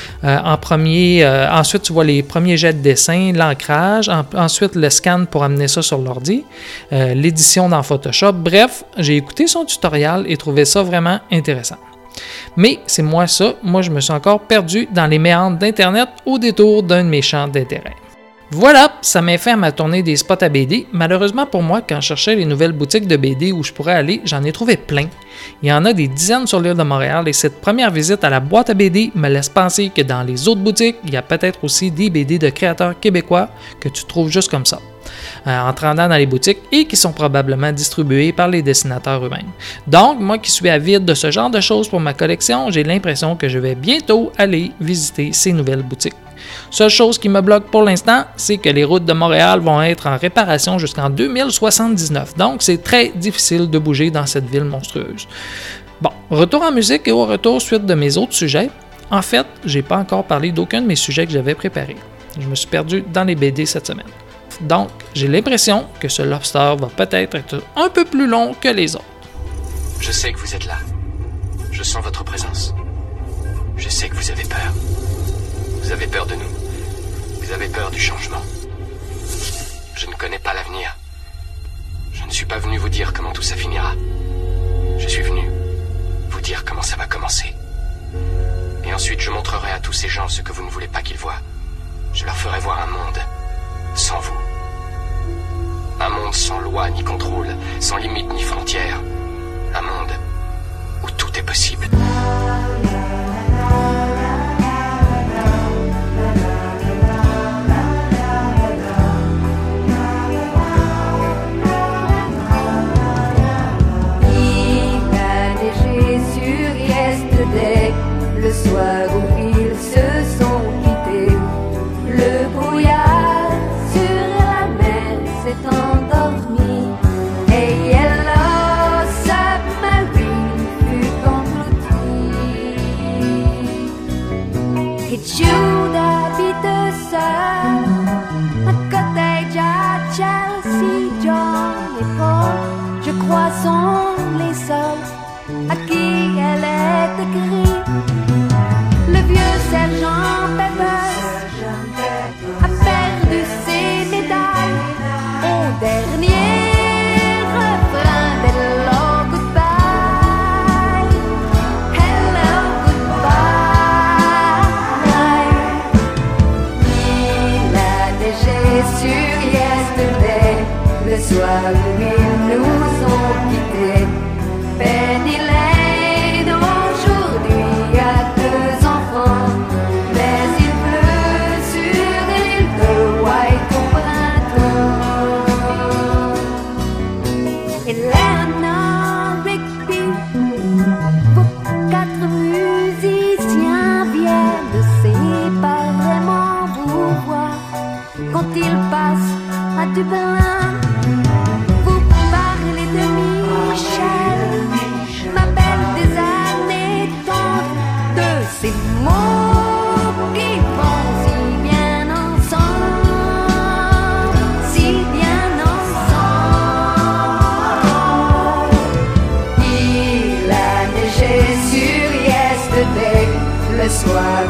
Speaker 2: Ensuite, tu vois les premiers jets de dessin, l'ancrage, ensuite le scan pour amener ça sur l'ordi, l'édition dans Photoshop. Bref, j'ai écouté son tutoriel et trouvé ça vraiment intéressant. Mais c'est moi, je me suis encore perdu dans les méandres d'Internet au détour d'un de mes champs d'intérêt. Voilà, ça m'a fait à ma tournée des spots à BD. Malheureusement pour moi, quand je cherchais les nouvelles boutiques de BD où je pourrais aller, j'en ai trouvé plein. Il y en a des dizaines sur l'île de Montréal et cette première visite à la boîte à BD me laisse penser que dans les autres boutiques, il y a peut-être aussi des BD de créateurs québécois que tu trouves juste comme ça, en te rendant dans les boutiques et qui sont probablement distribués par les dessinateurs eux-mêmes. Donc, moi qui suis avide de ce genre de choses pour ma collection, j'ai l'impression que je vais bientôt aller visiter ces nouvelles boutiques. Seule chose qui me bloque pour l'instant, c'est que les routes de Montréal vont être en réparation jusqu'en 2079, donc c'est très difficile de bouger dans cette ville monstrueuse. Bon, retour en musique et au retour suite de mes autres sujets. En fait, j'ai pas encore parlé d'aucun de mes sujets que j'avais préparés. Je me suis perdu dans les BD cette semaine. Donc, j'ai l'impression que ce Lobster va peut-être être un peu plus long que les autres.
Speaker 18: Je sais que vous êtes là. Je sens votre présence. Je sais que vous avez peur. Vous avez peur de nous. Vous avez peur du changement. Je ne connais pas l'avenir. Je ne suis pas venu vous dire comment tout ça finira. Je suis venu vous dire comment ça va commencer. Et ensuite, je montrerai à tous ces gens ce que vous ne voulez pas qu'ils voient. Je leur ferai voir un monde sans vous. Un monde sans loi ni contrôle, sans limite ni frontières. Un monde où tout est possible.
Speaker 19: Le soir où ils se sont quittés, le brouillard sur la mer s'est endormi et Yellow Submarine fut engloutie. Et Jude habite seul un cottage à Chelsea. John et Paul, je crois, sont les seuls à qui elle est écrite. Le vieux sergent Pepper a perdu ses médailles au dernier refrain d'Hello Goodbye. Hello Goodbye. Il a neigé sur Yesterday, le soir où ils nous ont quittés. Penny Lane aujourd'hui a 2 enfants, mais il pleut sur l'île de White au printemps. Et Eleanor Rigby, vos 4 musiciens viennent de séparément vous voir quand ils passent à Dublin. Vous parlez de Michel, ma belle des années tendres, de ces mots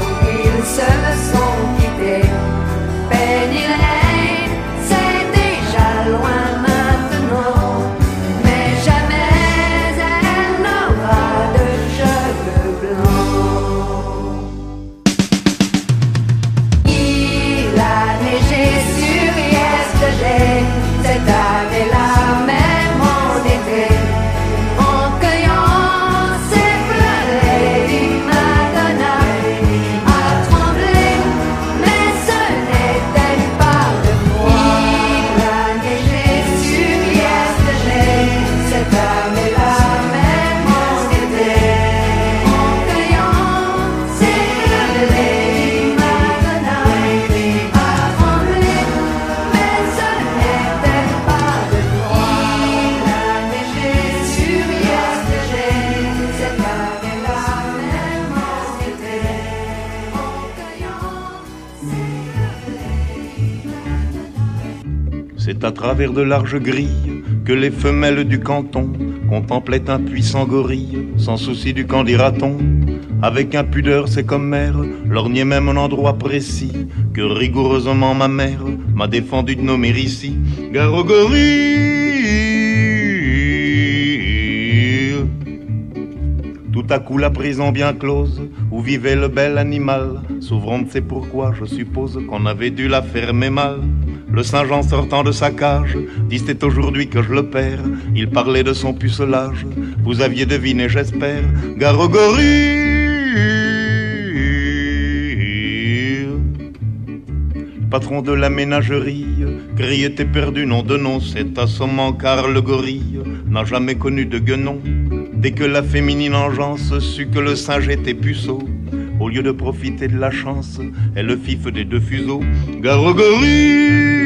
Speaker 19: ils se sont quittés. Penny Lane, c'est déjà loin maintenant, mais jamais elle n'aura de cheveux blancs. Il a neigé sur Yesterday, cette année-là même en été, en cueillant ses fleurs, Lady Madonna a tremblé, mais ce n'était pas de froid. Il a neigé sur Yesterday, cette année-là même en été, en cueillant ses fleurs, Lady Madonna a tremblé, mais ce n'était pas de froid. Il a neigé sur Yesterday, cette année-là même en été, en cueillant
Speaker 20: C'est à travers de larges grilles que les femelles du canton contemplaient un puissant gorille, sans souci du qu'en dira-t-on. Avec impudeur, c'est comme mère, lorgnait même un endroit précis que rigoureusement ma mère m'a défendu de nommer ici. Gare au gorille. Tout à coup la prison bien close où vivait le bel animal, s'ouvrant ne sait pourquoi, je suppose qu'on avait dû la fermer mal. Le Saint-Jean sortant de sa cage dit c'est aujourd'hui que je le perds. Il parlait de son pucelage, vous aviez deviné j'espère. Gare au gorille. Patron de la ménagerie, criait t'es perdu, nom de nom, c'est assommant car le gorille n'a jamais connu de guenon. Dès que la féminine engeance sut que le singe était puceau, au lieu de profiter de la chance, elle le fif des deux fuseaux. Gare au gorille.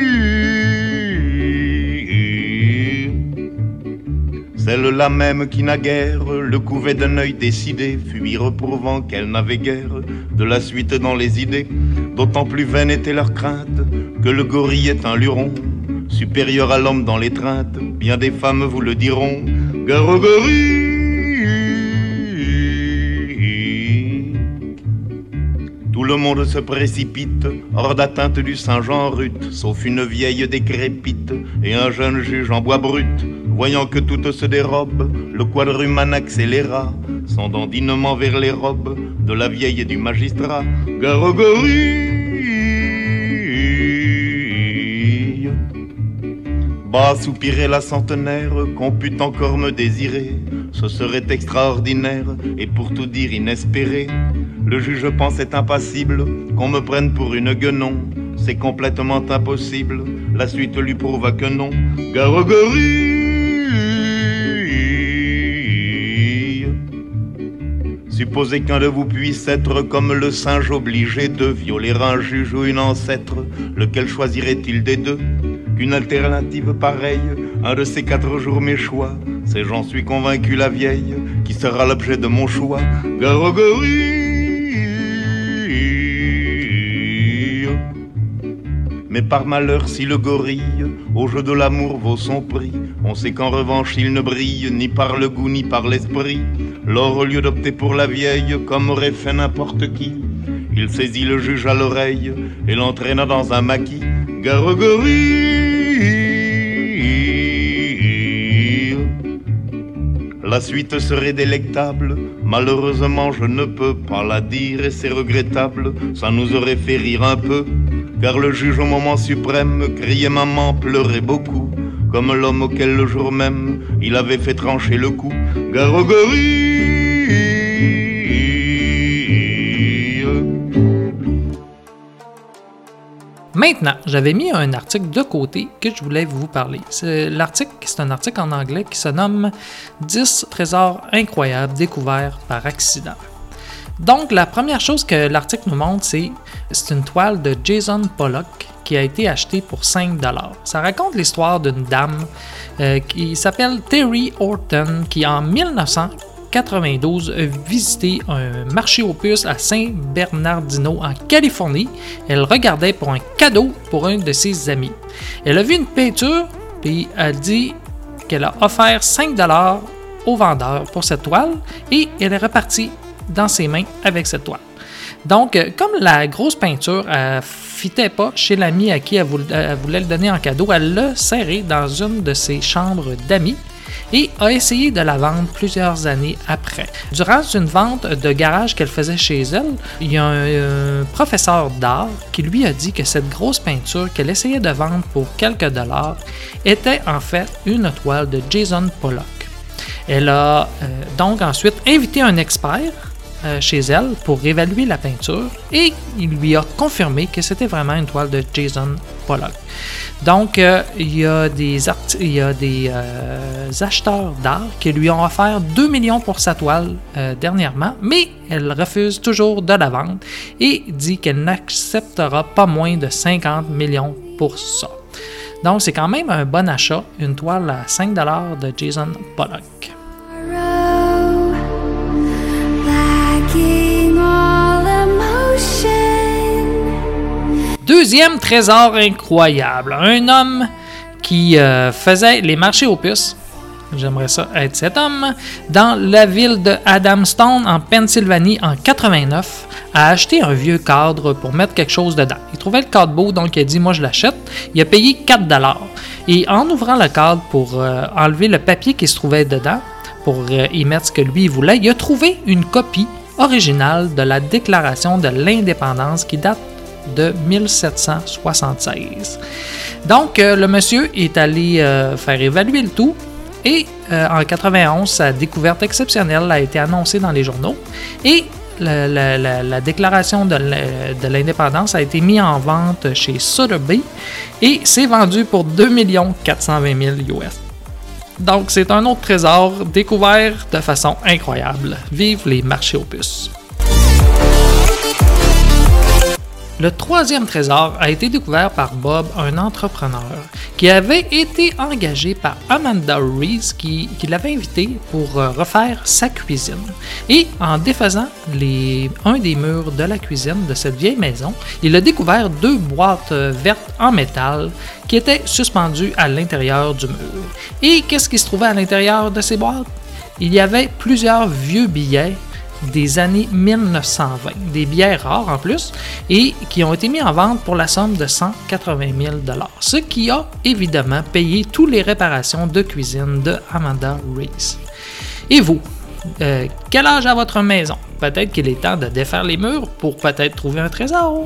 Speaker 20: Celle-là même qui naguère le couvait d'un œil décidé, fut y reprouvant qu'elle n'avait guère de la suite dans les idées. D'autant plus vaine était leur crainte que le gorille est un luron, supérieur à l'homme dans l'étreinte, bien des femmes vous le diront. Gare au gorille. Tout le monde se précipite, hors d'atteinte du Saint-Jean rut, sauf une vieille décrépite et un jeune juge en bois brut. Voyant que toutes se dérobent, le quadrumane accéléra son dandinement vers les robes de la vieille et du magistrat. Gare au gorille. Bas soupirait la centenaire, qu'on pût encore me désirer, ce serait extraordinaire et pour tout dire inespéré. Le juge pensait impassible qu'on me prenne pour une guenon, c'est complètement impossible, la suite lui prouva que non. Gare au gorille. Supposez qu'un de vous puisse être comme le singe obligé de violer un juge ou une ancêtre, lequel choisirait-il des deux? Qu'une alternative pareille, un de ces 4 jours mes choix, c'est j'en suis convaincu la vieille, qui sera l'objet de mon choix. Gare au gorille. Mais par malheur si le gorille au jeu de l'amour vaut son prix, on sait qu'en revanche il ne brille ni par le goût ni par l'esprit. Lors au lieu d'opter pour la vieille comme aurait fait n'importe qui, il saisit le juge à l'oreille et l'entraîna dans un maquis. Gare au gorille. La suite serait délectable, malheureusement je ne peux pas la dire et c'est regrettable, ça nous aurait fait rire un peu. Car le juge au moment suprême criait maman, pleurait beaucoup, comme l'homme auquel le jour même il avait fait trancher le cou. Gare au gorille.
Speaker 2: Maintenant, j'avais mis un article de côté que je voulais vous parler. L'article, c'est un article en anglais qui se nomme 10 trésors incroyables découverts par accident. Donc, la première chose que l'article nous montre, c'est une toile de Jason Pollock qui a été achetée pour 5$. Ça raconte l'histoire d'une dame qui s'appelle Terry Horton qui, en 1992, a visité un marché aux puces à San Bernardino, en Californie. Elle regardait pour un cadeau pour un de ses amis. Elle a vu une peinture, puis elle dit qu'elle a offert 5$ au vendeur pour cette toile et elle est repartie dans ses mains avec cette toile. Donc, comme la grosse peinture ne fitait pas chez l'ami à qui elle voulait le donner en cadeau, elle l'a serré dans une de ses chambres d'amis et a essayé de la vendre plusieurs années après. Durant une vente de garage qu'elle faisait chez elle, il y a un professeur d'art qui lui a dit que cette grosse peinture qu'elle essayait de vendre pour quelques dollars était en fait une toile de Jason Pollock. Elle a donc ensuite invité un expert chez elle pour évaluer la peinture et il lui a confirmé que c'était vraiment une toile de Jason Pollock. Donc, il y a des acheteurs d'art qui lui ont offert 2 millions pour sa toile dernièrement, mais elle refuse toujours de la vendre et dit qu'elle n'acceptera pas moins de 50 millions pour ça. Donc, c'est quand même un bon achat, une toile à 5$ de Jason Pollock. Deuxième trésor incroyable, un homme qui faisait les marchés aux puces, j'aimerais ça être cet homme, dans la ville de Adamstown en Pennsylvanie en 89, a acheté un vieux cadre pour mettre quelque chose dedans. Il trouvait le cadre beau, donc il a dit « moi je l'achète ». Il a payé 4$. Et en ouvrant le cadre pour enlever le papier qui se trouvait dedans, pour y mettre ce que lui voulait, il a trouvé une copie originale de la Déclaration de l'indépendance qui date de 1776. Donc, le monsieur est allé faire évaluer le tout et en 91, sa découverte exceptionnelle a été annoncée dans les journaux et la déclaration de l'indépendance a été mise en vente chez Sotheby's et s'est vendue pour 2 420 000 US. Donc, c'est un autre trésor découvert de façon incroyable. Vive les marchés aux puces! Le troisième trésor a été découvert par Bob, un entrepreneur, qui avait été engagé par Amanda Reese, qui l'avait invité pour refaire sa cuisine. Et en défaisant un des murs de la cuisine de cette vieille maison, il a découvert 2 boîtes vertes en métal qui étaient suspendues à l'intérieur du mur. Et qu'est-ce qui se trouvait à l'intérieur de ces boîtes? Il y avait plusieurs vieux billets des années 1920, des billets rares en plus, et qui ont été mis en vente pour la somme de 180 000 $, ce qui a évidemment payé toutes les réparations de cuisine de Amanda Reese. Et vous, quel âge a votre maison? Peut-être qu'il est temps de défaire les murs pour peut-être trouver un trésor.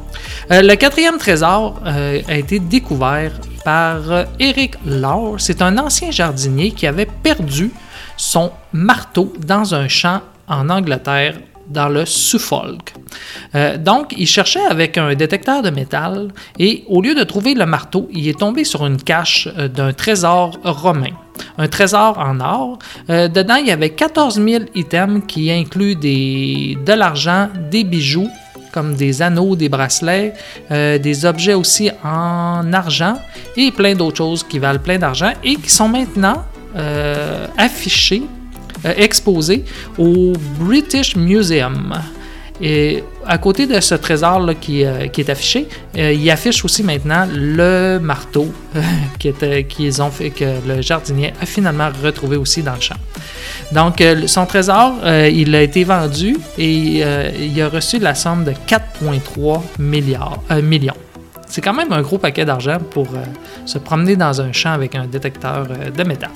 Speaker 2: Le quatrième trésor a été découvert par Eric Law. C'est un ancien jardinier qui avait perdu son marteau dans un champ en Angleterre, dans le Suffolk. Donc, il cherchait avec un détecteur de métal et au lieu de trouver le marteau, il est tombé sur une cache d'un trésor romain. Un trésor en or. Dedans, il y avait 14 000 items qui incluent de l'argent, des bijoux, comme des anneaux, des bracelets, des objets aussi en argent et plein d'autres choses qui valent plein d'argent et qui sont maintenant affichés, exposé au British Museum. Et à côté de ce trésor-là qui est affiché, il affiche aussi maintenant le marteau qu'ils ont fait, que le jardinier a finalement retrouvé aussi dans le champ. Donc, son trésor, il a été vendu et il a reçu la somme de 4,3 millions. C'est quand même un gros paquet d'argent pour se promener dans un champ avec un détecteur de métal.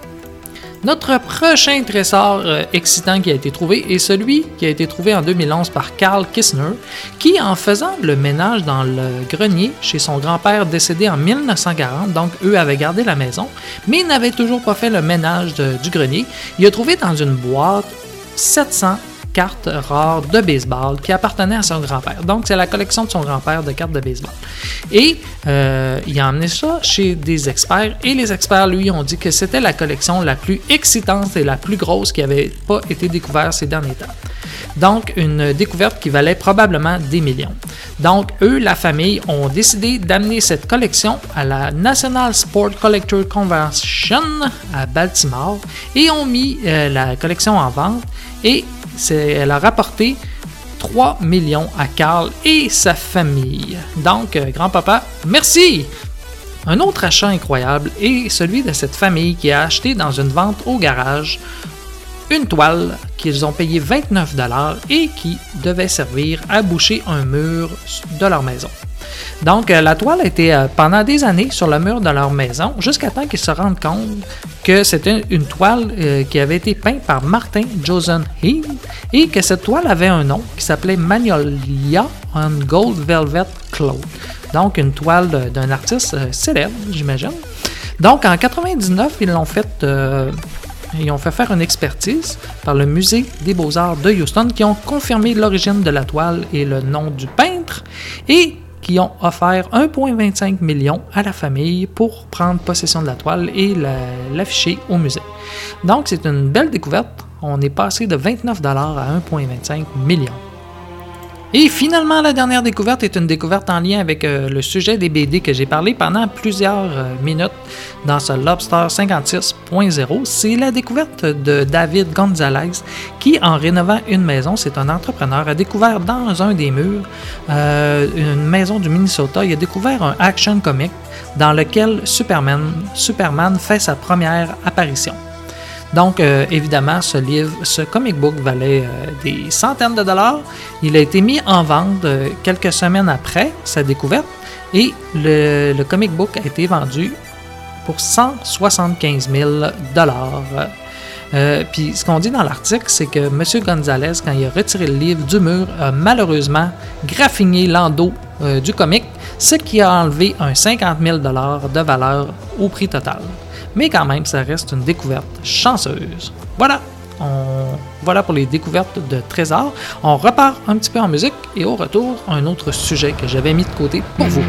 Speaker 2: Notre prochain trésor excitant qui a été trouvé est celui qui a été trouvé en 2011 par Carl Kistner, qui, en faisant le ménage dans le grenier chez son grand-père décédé en 1940, donc eux avaient gardé la maison, mais ils n'avaient toujours pas fait le ménage du grenier, il a trouvé dans une boîte 700 cartes rares de baseball qui appartenaient à son grand-père. Donc, c'est la collection de son grand-père de cartes de baseball. Et il a emmené ça chez des experts et les experts, lui, ont dit que c'était la collection la plus excitante et la plus grosse qui avait pas été découverte ces derniers temps. Donc, une découverte qui valait probablement des millions. Donc, eux, la famille, ont décidé d'amener cette collection à la National Sport Collector Convention à Baltimore et ont mis la collection en vente et elle a rapporté 3 millions à Carl et sa famille. Donc, grand-papa, merci! Un autre achat incroyable est celui de cette famille qui a acheté dans une vente au garage une toile qu'ils ont payé 29$ et qui devait servir à boucher un mur de leur maison. Donc, la toile a été pendant des années sur le mur de leur maison, jusqu'à temps qu'ils se rendent compte que c'était une toile qui avait été peinte par Martin Josenheim et que cette toile avait un nom qui s'appelait Magnolia on Gold Velvet Cloth. Donc, une toile d'un artiste célèbre, j'imagine. Donc, en 99, ils ont fait faire une expertise par le Musée des Beaux-Arts de Houston qui ont confirmé l'origine de la toile et le nom du peintre et qui ont offert 1,25 million à la famille pour prendre possession de la toile et l'afficher au musée. Donc, c'est une belle découverte. On est passé de 29$ à 1,25 million. Et finalement, la dernière découverte est une découverte en lien avec le sujet des BD que j'ai parlé pendant plusieurs minutes dans ce Lobster 56.0. C'est la découverte de David Gonzalez qui, en rénovant une maison, c'est un entrepreneur, a découvert dans un des murs une maison du Minnesota. Il a découvert un action comic dans lequel Superman fait sa première apparition. Donc, évidemment, ce comic book valait des centaines de dollars. Il a été mis en vente quelques semaines après sa découverte et le comic book a été vendu pour 175 000 $. Puis, ce qu'on dit dans l'article, c'est que M. Gonzalez, quand il a retiré le livre du mur, a malheureusement graffiné l'endos du comic, ce qui a enlevé un 50 000 $ de valeur au prix total. Mais quand même, ça reste une découverte chanceuse. Voilà, voilà pour les découvertes de trésors. On repart un petit peu en musique et au retour, un autre sujet que j'avais mis de côté pour vous.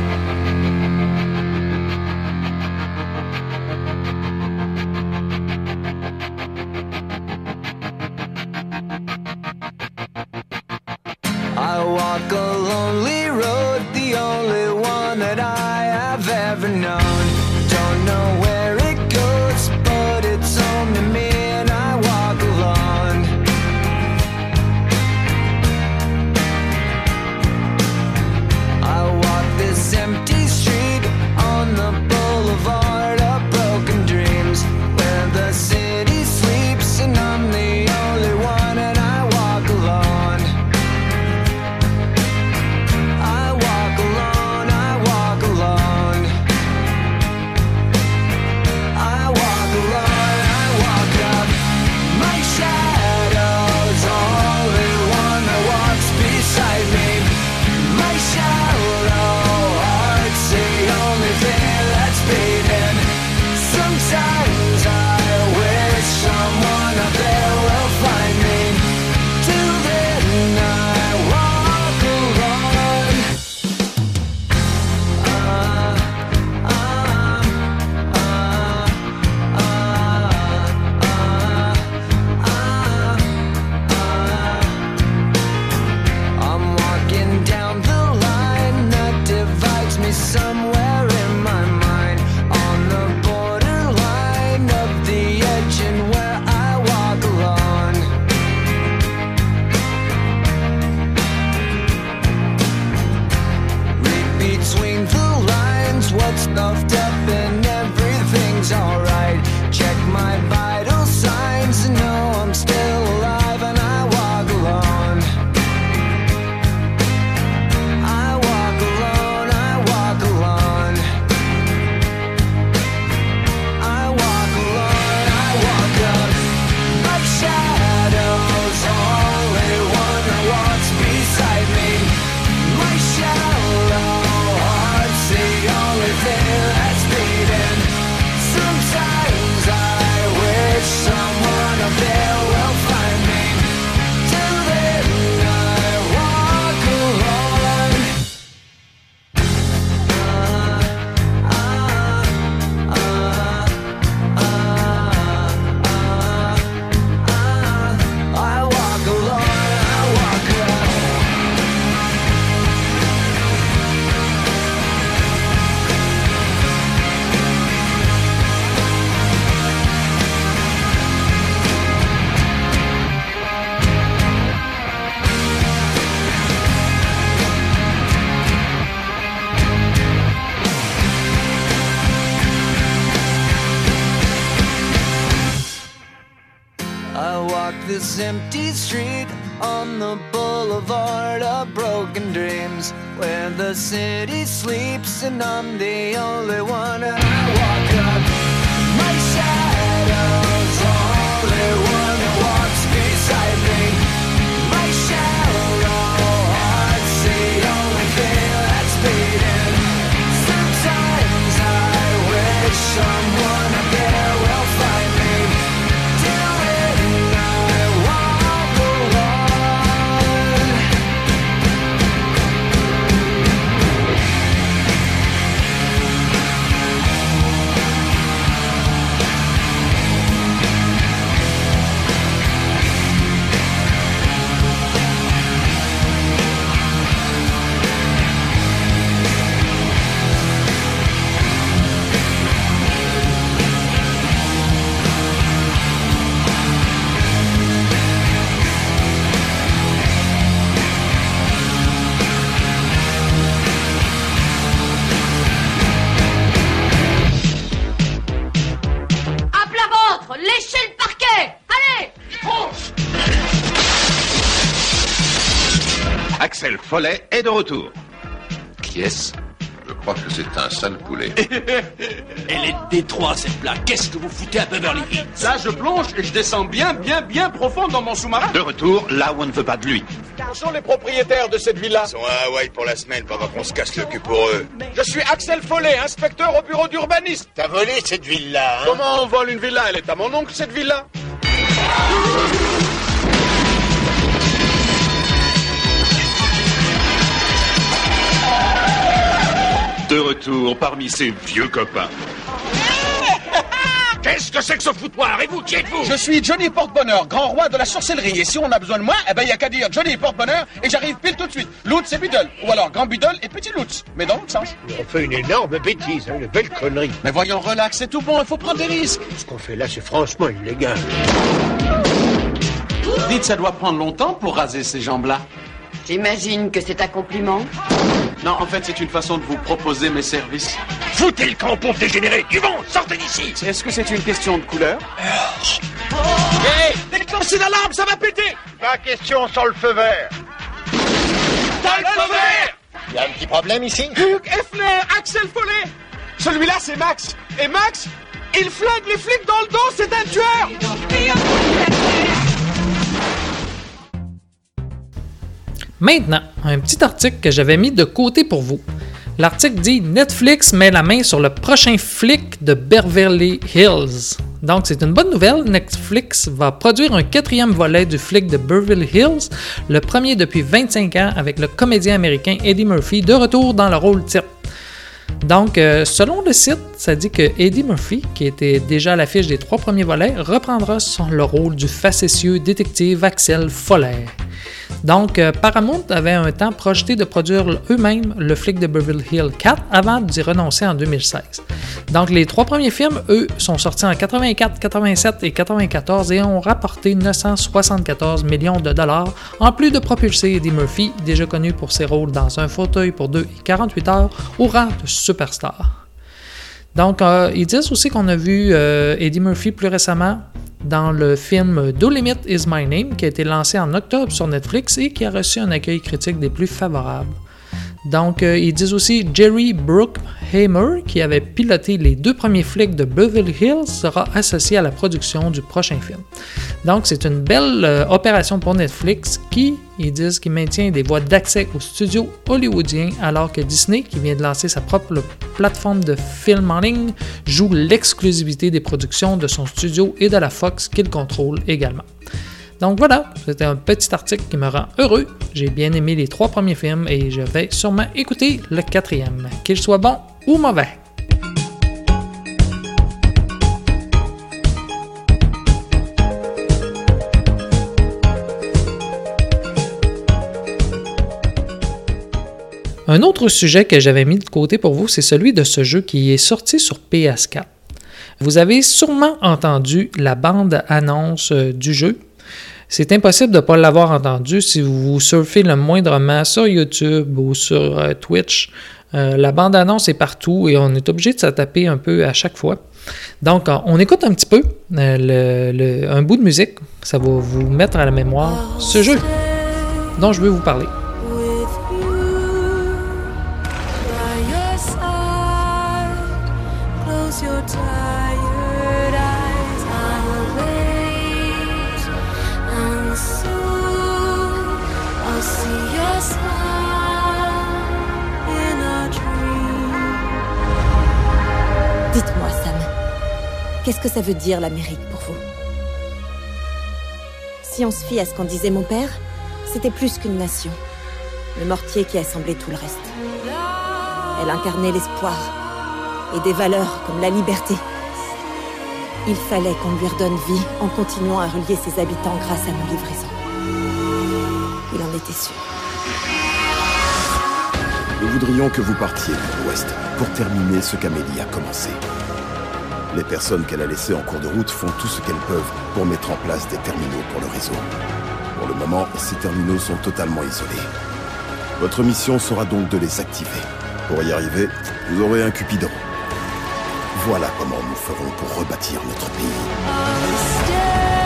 Speaker 4: I walk a lonely road, the only one that I have ever known. Don't know where it goes, but it's home to me and I walk alone. I walk this empty street on the boulevard of broken dreams, where the city sleeps and I'm the only one and I walk alone.
Speaker 21: this empty street on the boulevard of broken dreams, where the city sleeps and I'm the only one. And I walk up, my shadow's only one that walks beside me. My shallow heart's the only thing that's beating. Sometimes I wish someone up there will find me. Till then I walk alone.
Speaker 4: À plat ventre, léchez le parquet. Allez,
Speaker 22: Axel Follet est de retour. Qui est-ce? Je crois que c'est un sale poulet.
Speaker 23: Elle est détroit cette plaque. Qu'est-ce que vous foutez à Beverly Hills?
Speaker 22: Là, je plonge et je descends bien profond dans mon sous-marin. De retour, là où on ne veut pas de lui.
Speaker 24: Où sont les propriétaires de cette villa? Ils sont à Hawaï pour la semaine pendant qu'on se casse le cul pour eux. Je suis Axel Follet, inspecteur au bureau d'urbanisme. T'as volé cette villa, hein? Comment on vole une villa? Elle est à mon oncle, cette villa.
Speaker 22: De retour parmi ses vieux copains.
Speaker 24: Qu'est-ce que c'est que ce foutoir? Et vous, qui êtes-vous?
Speaker 23: Je suis Johnny Porte-Bonheur, grand roi de la sorcellerie. Et si on a besoin de moi, eh ben y a qu'à dire Johnny Porte-Bonheur et j'arrive pile tout de suite. Lutz et Biddle. Ou alors Grand Biddle et Petit Lutz. Mais dans l'autre sens.
Speaker 24: On fait une énorme bêtise, hein, une belle connerie.
Speaker 23: Mais voyons, relax, c'est tout bon, il faut prendre des risques.
Speaker 24: Ce qu'on fait là, c'est franchement illégal.
Speaker 23: Dites, ça doit prendre longtemps pour raser ces jambes-là.
Speaker 25: J'imagine que c'est un compliment.
Speaker 23: Non, en fait, c'est une façon de vous proposer mes services.
Speaker 24: Foutez le camp, pauvre dégénéré! Du vent, sortez d'ici!
Speaker 23: Est-ce que c'est une question de couleur?
Speaker 24: Hé! Déclenchez l'alarme, ça va péter! Pas question sans le feu vert! T'as le feu vert! Y a un petit problème ici?
Speaker 23: Hugh Hefner, Axel Follet! Celui-là, c'est Max. Et Max, il flingue les flics dans le dos, c'est un tueur!
Speaker 2: Maintenant, un petit article que j'avais mis de côté pour vous. L'article dit « Netflix met la main sur le prochain flic de Beverly Hills ». Donc, c'est une bonne nouvelle. Netflix va produire un 4e volet du flic de Beverly Hills, le premier depuis 25 ans, avec le comédien américain Eddie Murphy de retour dans le rôle titre. Donc, selon le site, ça dit que Eddie Murphy, qui était déjà à l'affiche des 3 premiers volets, reprendra le rôle du facétieux détective Axel Follet. Donc, Paramount avait un temps projeté de produire eux-mêmes le flic de Beverly Hills 4 avant d'y renoncer en 2016. Donc, les 3 premiers films, eux, sont sortis en 84, 87 et 94 et ont rapporté 974 millions de dollars, en plus de propulser Eddie Murphy, déjà connu pour ses rôles dans Un fauteuil pour 2 et 48 heures, au rang de superstar. Donc, ils disent aussi qu'on a vu Eddie Murphy plus récemment dans le film Do Limit Is My Name, qui a été lancé en octobre sur Netflix et qui a reçu un accueil critique des plus favorables. Donc, ils disent aussi Jerry Bruckheimer, qui avait piloté les 2 premiers flics de Beverly Hills, sera associé à la production du prochain film. Donc, c'est une belle opération pour Netflix qui, ils disent, qui maintient des voies d'accès aux studios hollywoodiens, alors que Disney, qui vient de lancer sa propre plateforme de film en ligne, joue l'exclusivité des productions de son studio et de la Fox qu'il contrôle également. Donc voilà, c'était un petit article qui me rend heureux. J'ai bien aimé les 3 premiers films et je vais sûrement écouter le 4e, qu'il soit bon ou mauvais. Un autre sujet que j'avais mis de côté pour vous, c'est celui de ce jeu qui est sorti sur PS4. Vous avez sûrement entendu la bande-annonce du jeu. C'est impossible de ne pas l'avoir entendu si vous surfez le moindrement sur YouTube ou sur Twitch. La bande-annonce est partout et on est obligé de se taper un peu à chaque fois. Donc, on écoute un petit peu un bout de musique. Ça va vous mettre à la mémoire ce jeu dont je veux vous parler.
Speaker 1: Dites-moi, Sam, qu'est-ce que ça veut dire l'Amérique pour vous? Si on se fie à ce qu'en disait mon père, c'était plus qu'une nation. Le mortier qui assemblait tout le reste. Elle incarnait l'espoir et des valeurs comme la liberté. Il fallait qu'on lui redonne vie en continuant à relier ses habitants grâce à nos livraisons. Il en était sûr.
Speaker 3: Nous voudrions que vous partiez de l'Ouest pour terminer ce qu'Amélie a commencé. Les personnes qu'elle a laissées en cours de route font tout ce qu'elles peuvent pour mettre en place des terminaux pour le réseau. Pour le moment, ces terminaux sont totalement isolés. Votre mission sera donc de les activer. Pour y arriver, vous aurez un Cupidon. Voilà comment nous ferons pour rebâtir notre pays.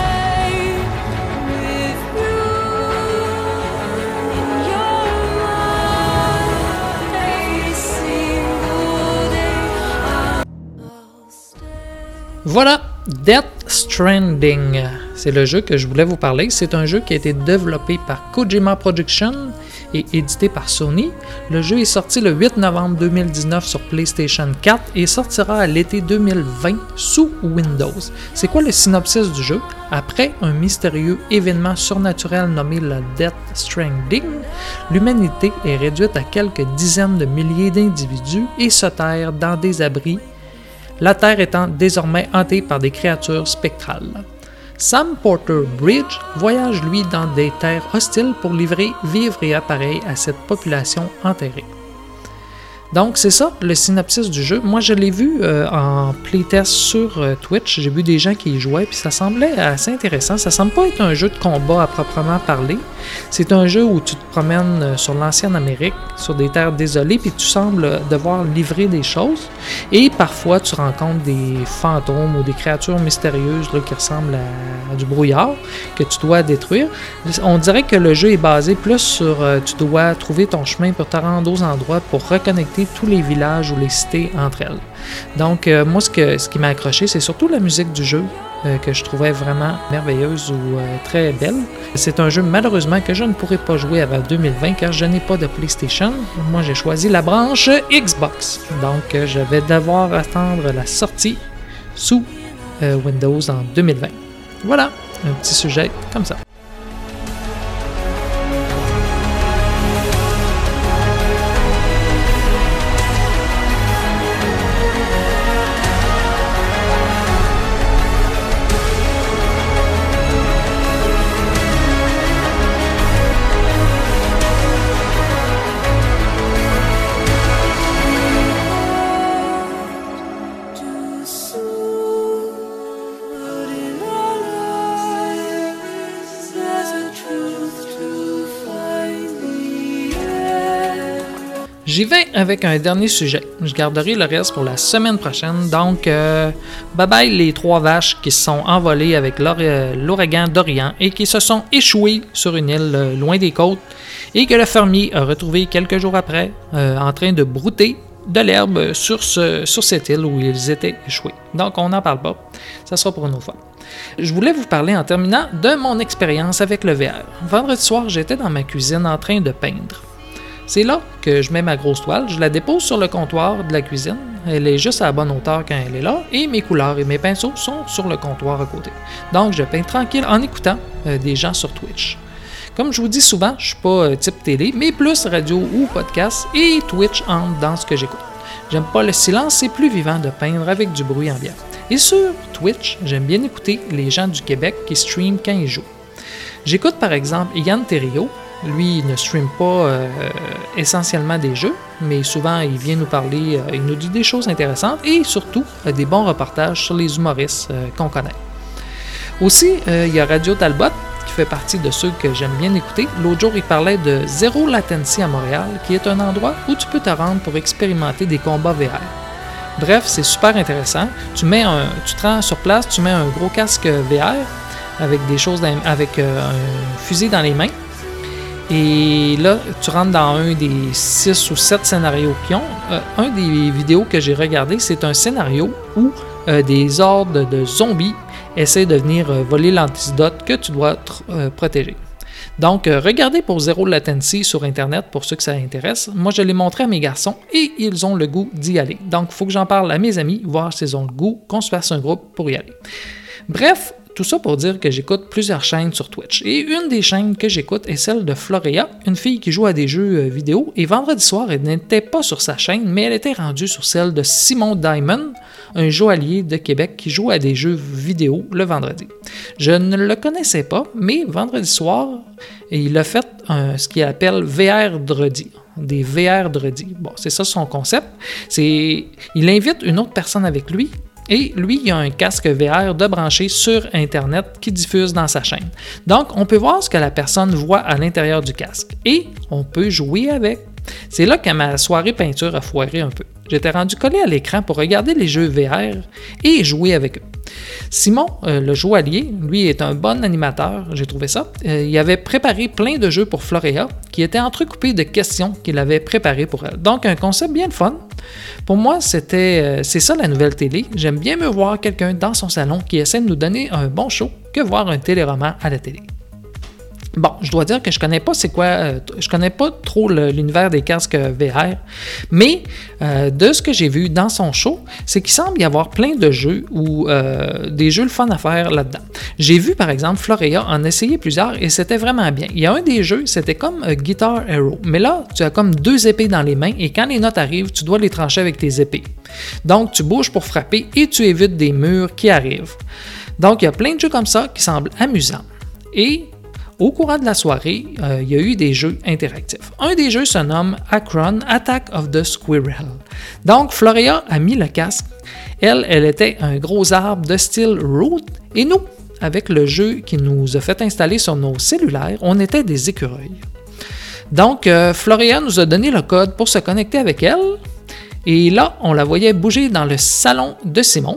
Speaker 2: Voilà, Death Stranding. C'est le jeu que je voulais vous parler. C'est un jeu qui a été développé par Kojima Productions et édité par Sony. Le jeu est sorti le 8 novembre 2019 sur PlayStation 4 et sortira à l'été 2020 sous Windows. C'est quoi le synopsis du jeu? Après un mystérieux événement surnaturel nommé le Death Stranding, l'humanité est réduite à quelques dizaines de milliers d'individus et se terre dans des abris, la Terre étant désormais hantée par des créatures spectrales. Sam Porter Bridge voyage lui dans des terres hostiles pour livrer vivres et appareils à cette population enterrée. Donc c'est ça le synopsis du jeu. Moi je l'ai vu en playtest sur Twitch, j'ai vu des gens qui y jouaient puis ça semblait assez intéressant. Ça semble pas être un jeu de combat à proprement parler. C'est un jeu où tu te promènes sur l'ancienne Amérique, sur des terres désolées, puis tu sembles devoir livrer des choses. Et parfois tu rencontres des fantômes ou des créatures mystérieuses là, qui ressemblent à du brouillard que tu dois détruire. On dirait que le jeu est basé plus sur tu dois trouver ton chemin pour te rendre aux endroits pour reconnecter tous les villages ou les cités entre elles. Donc moi ce qui m'a accroché, c'est surtout la musique du jeu que je trouvais vraiment merveilleuse ou très belle. C'est un jeu malheureusement que je ne pourrai pas jouer avant 2020 car je n'ai pas de PlayStation. Moi j'ai choisi la branche Xbox. Donc je vais devoir attendre la sortie sous Windows en 2020. Voilà, un petit sujet comme ça. J'y vais avec un dernier sujet. Je garderai le reste pour la semaine prochaine. Donc, bye bye les 3 vaches qui se sont envolées avec l'ouragan Dorian et qui se sont échouées sur une île loin des côtes et que le fermier a retrouvé quelques jours après en train de brouter de l'herbe sur cette île où ils étaient échoués. Donc, on n'en parle pas. Ça sera pour une autre fois. Je voulais vous parler en terminant de mon expérience avec le VR. Vendredi soir, j'étais dans ma cuisine en train de peindre. C'est là que je mets ma grosse toile, je la dépose sur le comptoir de la cuisine, elle est juste à la bonne hauteur quand elle est là, et mes couleurs et mes pinceaux sont sur le comptoir à côté. Donc je peins tranquille en écoutant des gens sur Twitch. Comme je vous dis souvent, je suis pas type télé, mais plus radio ou podcast, et Twitch entre dans ce que j'écoute. J'aime pas le silence, c'est plus vivant de peindre avec du bruit ambiant. Et sur Twitch, j'aime bien écouter les gens du Québec qui streament quand ils jouent. J'écoute par exemple Yann Terriot. Lui, il ne stream pas essentiellement des jeux, mais souvent, il vient nous parler, il nous dit des choses intéressantes et surtout des bons reportages sur les humoristes qu'on connaît. Aussi, il y a Radio Talbot qui fait partie de ceux que j'aime bien écouter, l'autre jour, il parlait de Zero Latency à Montréal, qui est un endroit où tu peux te rendre pour expérimenter des combats VR. Bref, c'est super intéressant. Tu te rends sur place, tu mets un gros casque VR avec un fusil dans les mains. Et là, tu rentres dans un des 6 ou 7 scénarios qu'ils ont. Un des vidéos que j'ai regardé, c'est un scénario où des hordes de zombies essaient de venir voler l'antidote que tu dois protéger. Donc, regardez pour Zero Latency sur Internet pour ceux que ça intéresse. Moi, je l'ai montré à mes garçons et ils ont le goût d'y aller. Donc, il faut que j'en parle à mes amis, voir s'ils ont le goût, qu'on se fasse un groupe pour y aller. Bref, tout ça pour dire que j'écoute plusieurs chaînes sur Twitch. Et une des chaînes que j'écoute est celle de Florea, une fille qui joue à des jeux vidéo. Et vendredi soir, elle n'était pas sur sa chaîne, mais elle était rendue sur celle de Simon Diamond, un joaillier de Québec qui joue à des jeux vidéo le vendredi. Je ne le connaissais pas, mais vendredi soir, il a fait ce qu'il appelle VR-dredi. Des VR-dredi. Bon, c'est ça son concept. Il invite une autre personne avec lui. Et lui, il a un casque VR de branché sur Internet qui diffuse dans sa chaîne. Donc, on peut voir ce que la personne voit à l'intérieur du casque. Et on peut jouer avec. C'est là que ma soirée peinture a foiré un peu. J'étais rendu collé à l'écran pour regarder les jeux VR et jouer avec eux. Simon, le joaillier, lui est un bon animateur, j'ai trouvé ça. Il avait préparé plein de jeux pour Florea qui étaient entrecoupés de questions qu'il avait préparées pour elle. Donc un concept bien fun. Pour moi, c'est ça la nouvelle télé. J'aime bien me voir quelqu'un dans son salon qui essaie de nous donner un bon show que voir un téléroman à la télé. Bon, je dois dire que je connais pas trop l'univers des casques VR, mais de ce que j'ai vu dans son show, c'est qu'il semble y avoir plein de jeux ou des jeux le fun à faire là-dedans. J'ai vu par exemple Florea en essayer plusieurs et c'était vraiment bien. Il y a un des jeux, c'était comme Guitar Hero, mais là, tu as comme 2 épées dans les mains et quand les notes arrivent, tu dois les trancher avec tes épées. Donc, tu bouges pour frapper et tu évites des murs qui arrivent. Donc, il y a plein de jeux comme ça qui semblent amusants. Et au courant de la soirée, il y a eu des jeux interactifs. Un des jeux se nomme Akron, Attack of the Squirrel. Donc, Florea a mis le casque. Elle était un gros arbre de style Root. Et nous, avec le jeu qui nous a fait installer sur nos cellulaires, on était des écureuils. Donc, Florea nous a donné le code pour se connecter avec elle. Et là, on la voyait bouger dans le salon de Simon.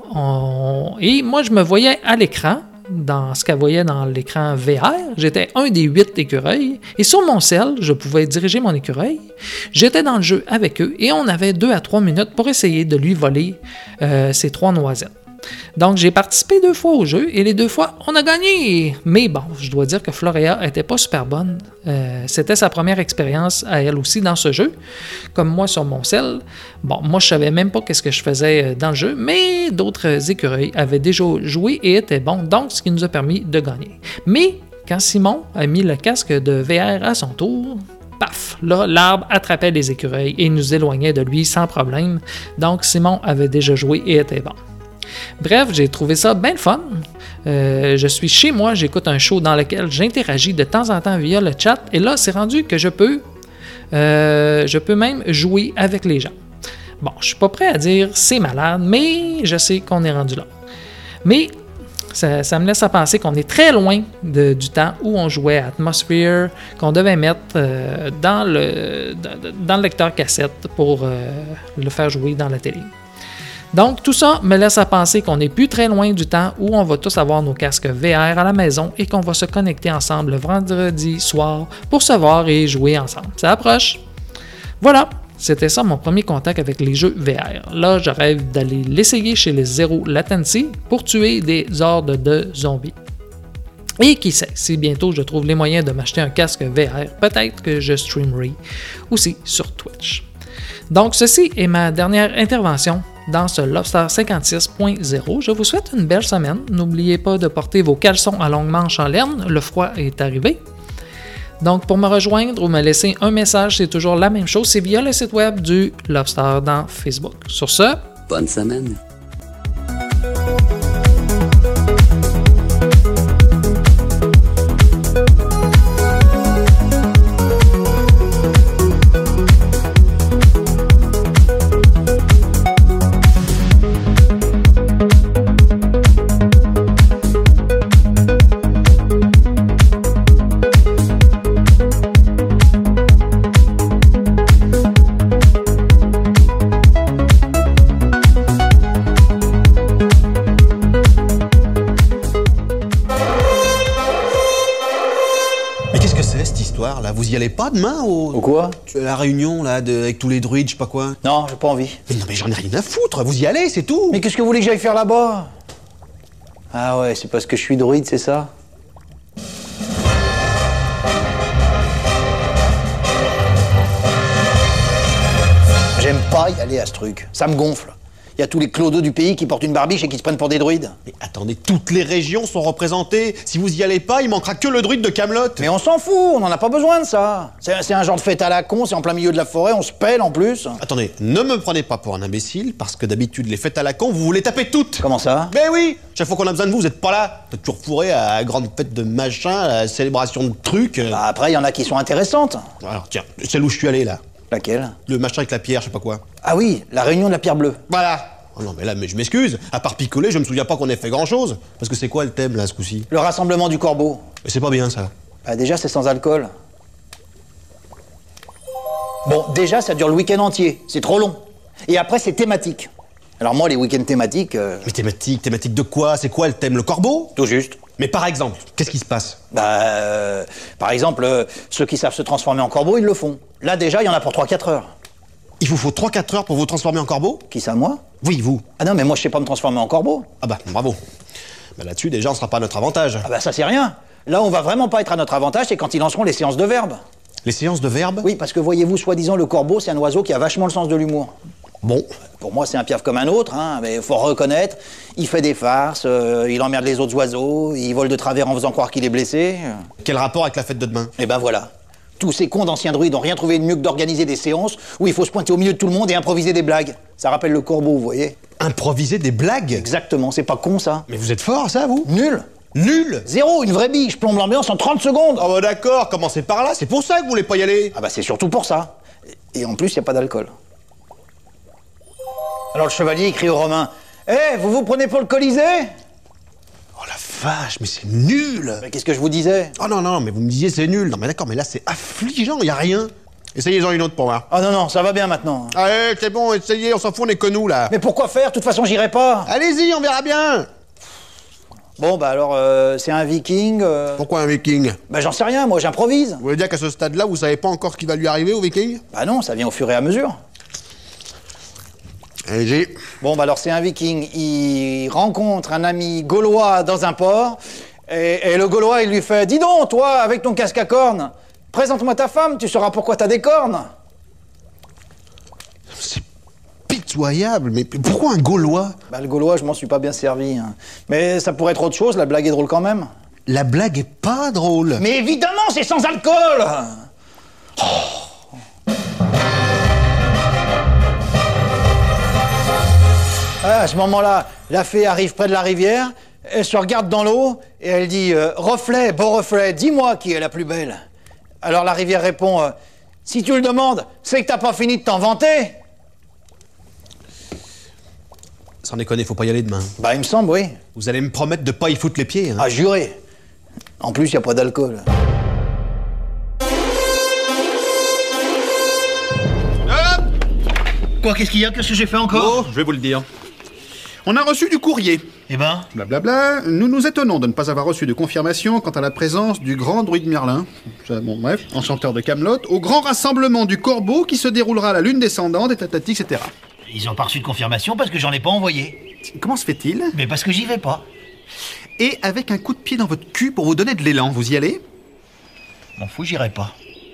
Speaker 2: Et moi, je me voyais à l'écran. Dans ce qu'elle voyait dans l'écran VR, j'étais un des 8 écureuils et sur mon cell, je pouvais diriger mon écureuil. J'étais dans le jeu avec eux et on avait 2 à 3 minutes pour essayer de lui voler ses 3 noisettes. Donc, j'ai participé 2 fois au jeu et les 2 fois, on a gagné! Mais bon, je dois dire que Florea n'était pas super bonne. C'était sa première expérience à elle aussi dans ce jeu, comme moi sur mon cell. Bon, moi, je savais même pas qu'est-ce que je faisais dans le jeu, mais d'autres écureuils avaient déjà joué et étaient bons, donc ce qui nous a permis de gagner. Mais, quand Simon a mis le casque de VR à son tour, paf, là, l'arbre attrapait les écureuils et nous éloignait de lui sans problème. Donc, Simon avait déjà joué et était bon. Bref, j'ai trouvé ça bien fun. Je suis chez moi, j'écoute un show dans lequel j'interagis de temps en temps via le chat et là, c'est rendu que je peux même jouer avec les gens. Bon, je suis pas prêt à dire c'est malade, mais je sais qu'on est rendu là. Mais ça me laisse à penser qu'on est très loin du temps où on jouait à Atmosphere, qu'on devait mettre dans le lecteur cassette pour le faire jouer dans la télé. Donc, tout ça me laisse à penser qu'on n'est plus très loin du temps où on va tous avoir nos casques VR à la maison et qu'on va se connecter ensemble le vendredi soir pour se voir et jouer ensemble. Ça approche. Voilà, c'était ça mon premier contact avec les jeux VR. Là, je rêve d'aller l'essayer chez les Zero Latency pour tuer des hordes de zombies. Et qui sait, si bientôt je trouve les moyens de m'acheter un casque VR, peut-être que je streamerai aussi sur Twitch. Donc, ceci est ma dernière intervention dans ce Lobster 56.0. Je vous souhaite une belle semaine. N'oubliez pas de porter vos caleçons à longue manche en laine. Le froid est arrivé. Donc, pour me rejoindre ou me laisser un message, c'est toujours la même chose. C'est via le site web du Lobster dans Facebook. Sur ce, bonne semaine.
Speaker 5: y allez pas demain au
Speaker 6: quoi?
Speaker 5: À la réunion, là, avec tous les druides, je sais pas quoi.
Speaker 6: Non, j'ai pas envie.
Speaker 5: Mais non, mais j'en ai rien à foutre, vous y allez, c'est tout.
Speaker 6: Mais qu'est-ce que vous voulez que j'aille faire là-bas? Ah ouais, c'est parce que je suis druide, c'est ça? J'aime pas y aller à ce truc. Ça me gonfle. Il y a tous les clodos du pays qui portent une barbiche et qui se prennent pour des druides.
Speaker 5: Mais attendez, toutes les régions sont représentées. Si vous y allez pas, il manquera que le druide de Camelot.
Speaker 6: Mais on s'en fout, on en a pas besoin de ça. C'est un genre de fête à la con, c'est en plein milieu de la forêt, on se pèle en plus.
Speaker 5: Attendez, ne me prenez pas pour un imbécile, parce que d'habitude, les fêtes à la con, vous vous les tapez toutes.
Speaker 6: Comment ça?
Speaker 5: Mais oui, chaque fois qu'on a besoin de vous, vous êtes pas là. Vous êtes toujours fourré à la grande fête de machin, à la célébration de trucs.
Speaker 6: Bah après, il y en a qui sont intéressantes.
Speaker 5: Alors tiens, celle où je suis allé, là.
Speaker 6: Laquelle?
Speaker 5: Le machin avec la pierre, je sais pas quoi.
Speaker 6: Ah oui, la réunion de la pierre bleue.
Speaker 5: Voilà. Oh non mais là, mais je m'excuse. À part picoler, je me souviens pas qu'on ait fait grand-chose. Parce que c'est quoi le thème, là, ce coup-ci?
Speaker 6: Le rassemblement du corbeau.
Speaker 5: Mais c'est pas bien, ça.
Speaker 6: Bah déjà, c'est sans alcool. Bon, déjà, ça dure le week-end entier. C'est trop long. Et après, c'est thématique. Alors moi, les week-ends thématiques...
Speaker 5: Mais thématique de quoi? C'est quoi le thème? Le corbeau?
Speaker 6: Tout juste.
Speaker 5: Mais par exemple, qu'est-ce qui se passe?
Speaker 6: Bah, par exemple, ceux qui savent se transformer en corbeau, ils le font. Là, déjà, il y en a pour 3-4 heures.
Speaker 5: Il vous faut 3-4 heures pour vous transformer en corbeau?
Speaker 6: Qui ça, moi?
Speaker 5: Oui, vous.
Speaker 6: Ah non, mais moi, je sais pas me transformer en corbeau.
Speaker 5: Ah bah, bravo. Bah là-dessus, déjà, on sera pas à notre avantage.
Speaker 6: Ah bah ça, c'est rien. Là, on va vraiment pas être à notre avantage, c'est quand ils lanceront les séances de verbes.
Speaker 5: Les séances de verbes?
Speaker 6: Oui, parce que voyez-vous, soi-disant, le corbeau, c'est un oiseau qui a vachement le sens de l'humour.
Speaker 5: Bon.
Speaker 6: Pour moi, c'est un piaf comme un autre, hein, mais faut reconnaître, il fait des farces, il emmerde les autres oiseaux, il vole de travers en faisant croire qu'il est blessé.
Speaker 5: Quel rapport avec la fête de demain?
Speaker 6: Eh ben voilà. Tous ces cons d'anciens druides n'ont rien trouvé de mieux que d'organiser des séances où il faut se pointer au milieu de tout le monde et improviser des blagues. Ça rappelle le corbeau, vous voyez.
Speaker 5: Improviser des blagues?
Speaker 6: Exactement, c'est pas con ça.
Speaker 5: Mais vous êtes fort, ça, vous?
Speaker 6: Nul.
Speaker 5: Nul?
Speaker 6: Zéro, une vraie bille, je plombe l'ambiance en 30 secondes.
Speaker 5: Ah bah d'accord, commencez par là, c'est pour ça que vous voulez pas y aller.
Speaker 6: Ah bah c'est surtout pour ça. Et en plus, y a pas d'alcool. Alors le chevalier, il crie aux Romains. Eh, vous vous prenez pour le Colisée?
Speaker 5: Oh la vache, mais c'est nul.
Speaker 6: Mais qu'est-ce que je vous disais?
Speaker 5: Oh non, non, mais vous me disiez c'est nul. Non mais d'accord, mais là c'est affligeant, y a rien. Essayez-en une autre pour moi.
Speaker 6: Ah non, non, ça va bien maintenant.
Speaker 5: Allez, c'est bon, essayez, on s'en fout, on est que nous là.
Speaker 6: Mais pourquoi faire? De toute façon, j'irai pas.
Speaker 5: Allez-y, on verra bien.
Speaker 6: Bon, bah alors, c'est un viking...
Speaker 5: Pourquoi un viking?
Speaker 6: Bah j'en sais rien, moi j'improvise.
Speaker 5: Vous voulez dire qu'à ce stade-là, vous savez pas encore ce qui va lui arriver au viking?
Speaker 6: Bah non, ça vient au fur et à mesure.
Speaker 5: Allez-y.
Speaker 6: Bon, bah alors c'est un viking, il rencontre un ami gaulois dans un port, et le gaulois, il lui fait « Dis donc, toi, avec ton casque à cornes, présente-moi ta femme, tu sauras pourquoi t'as des cornes. »
Speaker 5: C'est pitoyable, mais pourquoi un gaulois?
Speaker 6: Bah le gaulois, je m'en suis pas bien servi. Hein. Mais ça pourrait être autre chose, la blague est drôle quand même.
Speaker 5: La blague est pas drôle.
Speaker 6: Mais évidemment, c'est sans alcool. Oh. À ce moment-là, la fée arrive près de la rivière, elle se regarde dans l'eau et elle dit « Reflet, beau reflet, dis-moi qui est la plus belle. » Alors la rivière répond « Si tu le demandes, c'est que t'as pas fini de t'en vanter. »
Speaker 5: Sans déconner, faut pas y aller demain.
Speaker 6: Bah il me semble, oui.
Speaker 5: Vous allez me promettre de pas y foutre les pieds, hein.
Speaker 6: Ah, juré. En plus, y a pas d'alcool.
Speaker 8: Quoi, qu'est-ce qu'il y a? Qu'est-ce que j'ai fait encore?
Speaker 23: Oh, je vais vous le dire. On a reçu du courrier.
Speaker 8: Eh ben?
Speaker 23: Blablabla. Nous nous étonnons de ne pas avoir reçu de confirmation quant à la présence du grand druide Merlin, bon bref, enchanteur de Camelot, au grand rassemblement du corbeau qui se déroulera à la lune descendante, et tatati, etc.
Speaker 8: Ils ont pas reçu de confirmation parce que j'en ai pas envoyé.
Speaker 23: Comment se fait-il?
Speaker 8: Mais parce que j'y vais pas.
Speaker 23: Et avec un coup de pied dans votre cul pour vous donner de l'élan, vous y allez?
Speaker 8: M'en fous, j'irai pas.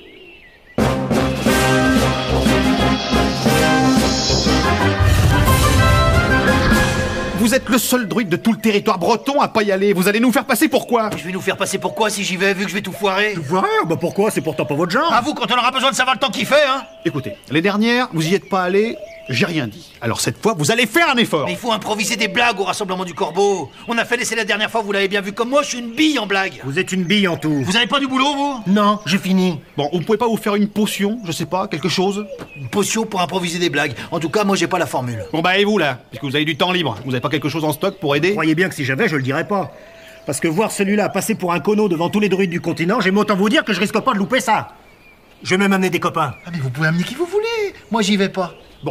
Speaker 23: Vous êtes le seul druide de tout le territoire breton à pas y aller. Vous allez nous faire passer pour quoi?
Speaker 8: Je vais nous faire passer pour quoi si j'y vais, vu que je vais tout foirer?
Speaker 23: Tout foirer? Bah pourquoi? C'est pourtant pas votre genre.
Speaker 8: À vous, quand on aura besoin de savoir le temps qu'il fait, hein?
Speaker 23: Écoutez, les dernières, vous y êtes pas allés, j'ai rien dit. Alors cette fois, vous allez faire un effort.
Speaker 8: Mais il faut improviser des blagues au rassemblement du corbeau. On a fait l'essai la dernière fois, vous l'avez bien vu comme moi, je suis une bille en blague. Vous êtes une bille en tout. Vous avez pas du boulot, vous? Non, j'ai fini.
Speaker 23: Bon, vous pouvez pas vous faire une potion, je sais pas, quelque chose?
Speaker 8: Une potion pour improviser des blagues. En tout cas, moi j'ai pas la formule.
Speaker 23: Bon bah et vous là, puisque vous avez du temps libre, vous avez pas quelque chose en stock pour aider?
Speaker 8: Croyez bien que si j'avais, je le dirais pas. Parce que voir celui-là passer pour un cono devant tous les druides du continent, j'aime autant vous dire que je risque pas de louper ça. Je vais même amener des copains. Ah mais vous pouvez amener qui vous voulez. Moi j'y vais pas.
Speaker 23: Bon.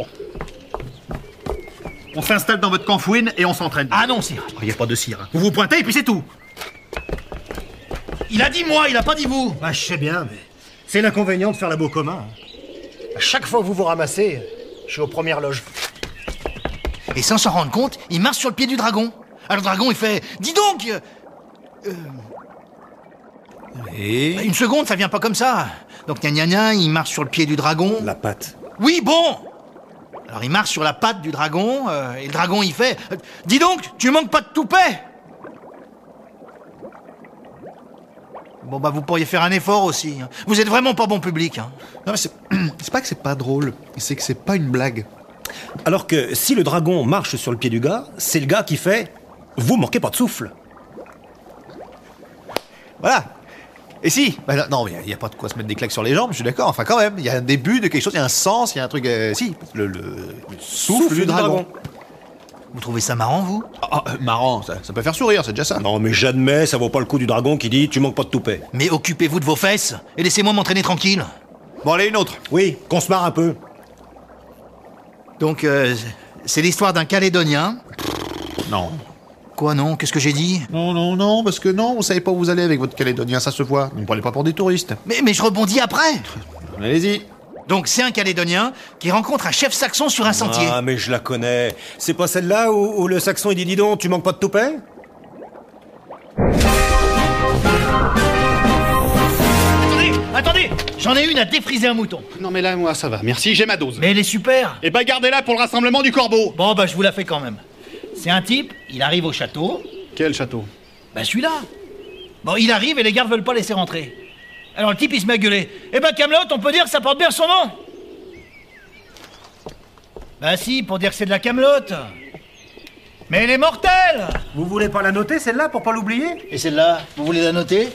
Speaker 23: On s'installe dans votre canfouine et on s'entraîne.
Speaker 8: Ah non, sire.
Speaker 23: Il y a pas de cire. Hein. Vous vous pointez et puis c'est tout.
Speaker 8: Il a dit moi, il a pas dit vous. Bah je sais bien, mais C'est l'inconvénient de faire la beau commun. À chaque fois que vous vous ramassez, je suis aux premières loges.
Speaker 6: Et sans s'en rendre compte, il marche sur le pied du dragon. Alors le dragon, il fait « Dis donc
Speaker 7: Et...
Speaker 6: Une seconde, ça vient pas comme ça. Donc gna gna gna, il marche sur le pied du dragon.
Speaker 7: La patte.
Speaker 6: Oui, bon. Alors il marche sur la patte du dragon, et le dragon, il fait « Dis donc, tu manques pas de toupet !» Bon bah vous pourriez faire un effort aussi. Hein. Vous êtes vraiment pas bon public. Hein.
Speaker 23: Non mais c'est pas que c'est pas drôle, c'est que c'est pas une blague.
Speaker 7: Alors que si le dragon marche sur le pied du gars, c'est le gars qui fait « Vous manquez pas de souffle ».
Speaker 23: Voilà. Et si non, mais il y a pas de quoi se mettre des claques sur les jambes, je suis d'accord. Enfin quand même, il y a un début de quelque chose, il y a un sens, il y a un truc... si, le souffle du dragon.
Speaker 6: Vous trouvez ça marrant, vous?
Speaker 23: Marrant, ça peut faire sourire, c'est déjà ça.
Speaker 7: Non mais j'admets, ça vaut pas le coup du dragon qui dit « Tu manques pas de toupet ».
Speaker 6: Mais occupez-vous de vos fesses et laissez-moi m'entraîner tranquille.
Speaker 23: Bon allez, une autre.
Speaker 7: Oui, qu'on se marre un peu.
Speaker 6: Donc, c'est l'histoire d'un Calédonien.
Speaker 23: Non.
Speaker 6: Quoi, non? Qu'est-ce que j'ai dit?
Speaker 23: Non, parce que non, vous savez pas où vous allez avec votre Calédonien, ça se voit. Vous ne prenez pas pour des touristes.
Speaker 6: Mais je rebondis après.
Speaker 23: Allez-y.
Speaker 6: Donc, c'est un Calédonien qui rencontre un chef saxon sur un sentier.
Speaker 7: Ah, mais je la connais. C'est pas celle-là où le saxon il dit « Dis donc, tu manques pas de toupet » ?
Speaker 6: Attendez, j'en ai une à défriser un mouton.
Speaker 23: Non mais là, moi, ça va. Merci, j'ai ma dose.
Speaker 6: Mais elle est super.
Speaker 23: Eh ben, gardez-la pour le rassemblement du corbeau.
Speaker 6: Bon, bah, je vous la fais quand même. C'est un type, il arrive au château.
Speaker 23: Quel château?
Speaker 6: Bah, celui-là. Bon, il arrive et les gardes veulent pas laisser rentrer. Alors le type, il se met à gueuler. Eh ben, Camelot, on peut dire que ça porte bien son nom. Bah si, pour dire que c'est de la camelote. Mais elle est mortelle.
Speaker 8: Vous voulez pas la noter, celle-là, pour pas l'oublier?
Speaker 6: Et celle-là, vous voulez la noter?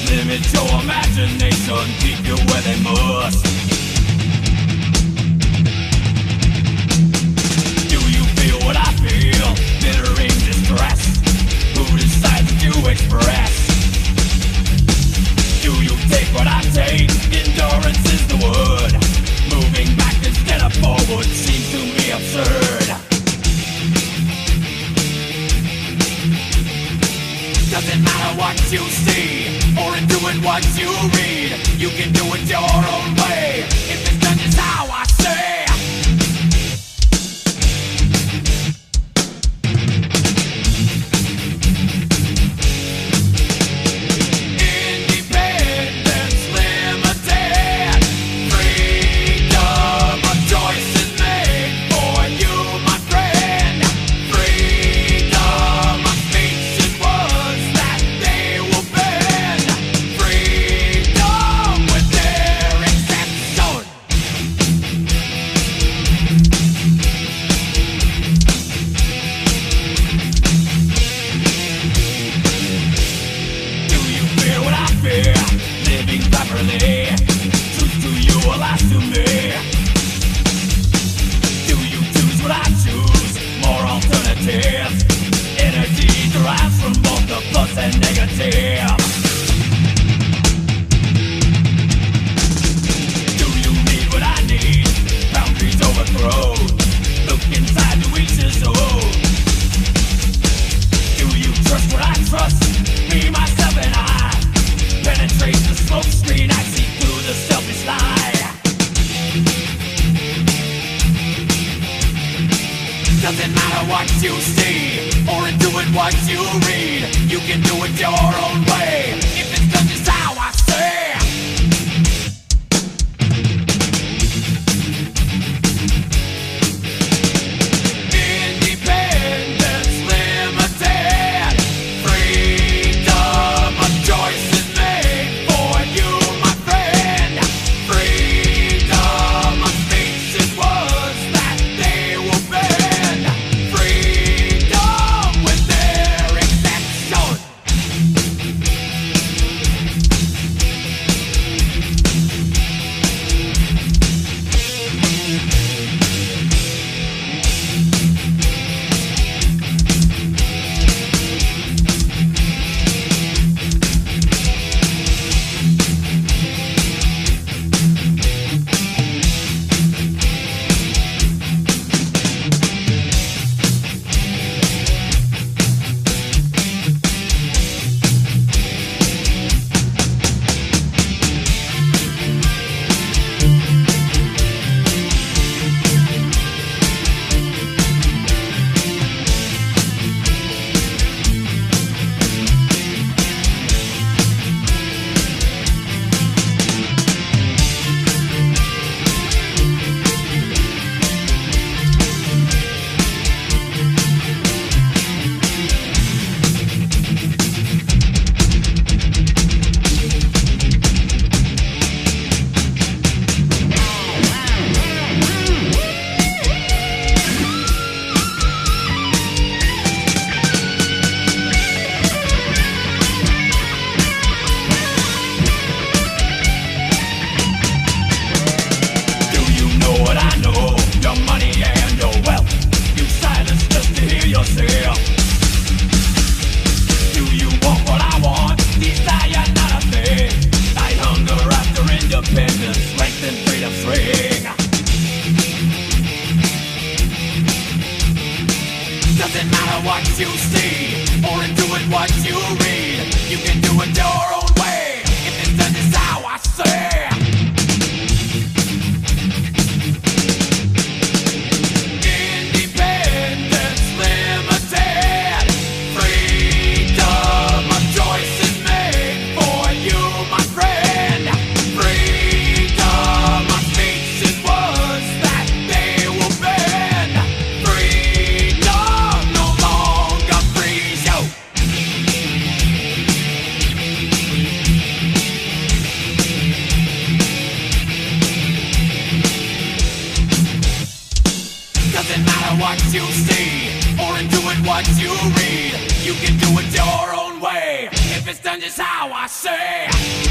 Speaker 4: limit your imagination, keep you where they must. Do you feel what I feel? Bittering distress. Who decides to express? Do you take what I take? Endurance is the word. Moving back instead of forward seems to me absurd. Doesn't matter what you see, or in doing what you read. You can do it your own way, if it's done just how I say. Independence limited. Freedom, a choice is made for you, my friend. Freedom, a speech is words that they will bend. Freedom with their exception. Do you fear what I fear? Living properly. Truth to you or lies to me? Do you choose what I choose? More alternatives. Energy derives from both the plus and negative. Do you need what I need? Boundaries overthrown. Look inside to each his own. Do you trust what I trust? Me, myself, and I penetrate the smoke screen. I see through the selfish lie. Doesn't matter what you see, or in doing what you read. You can do it your own way, if it's done just how I say. Independence limited. Freedom, a choice is made for you, my friend. Freedom, a speech is words that they will bend. Freedom with their exception. Do you know what I know? Your money and your wealth. You silence just to hear yourself. Do you want what I want? Desire not a thing. I hunger after independence, strength and freedom swing. Doesn't matter what you see, or in doing what you read. You can do it your own way, if it's done just how I say. Independence limited. Freedom, a choice is made for you, my friend. Freedom, a speech is words that they will bend. Freedom no longer frees you. Doesn't matter what you see, or in doing what you read. You can do it your own way, if it's done just how I say.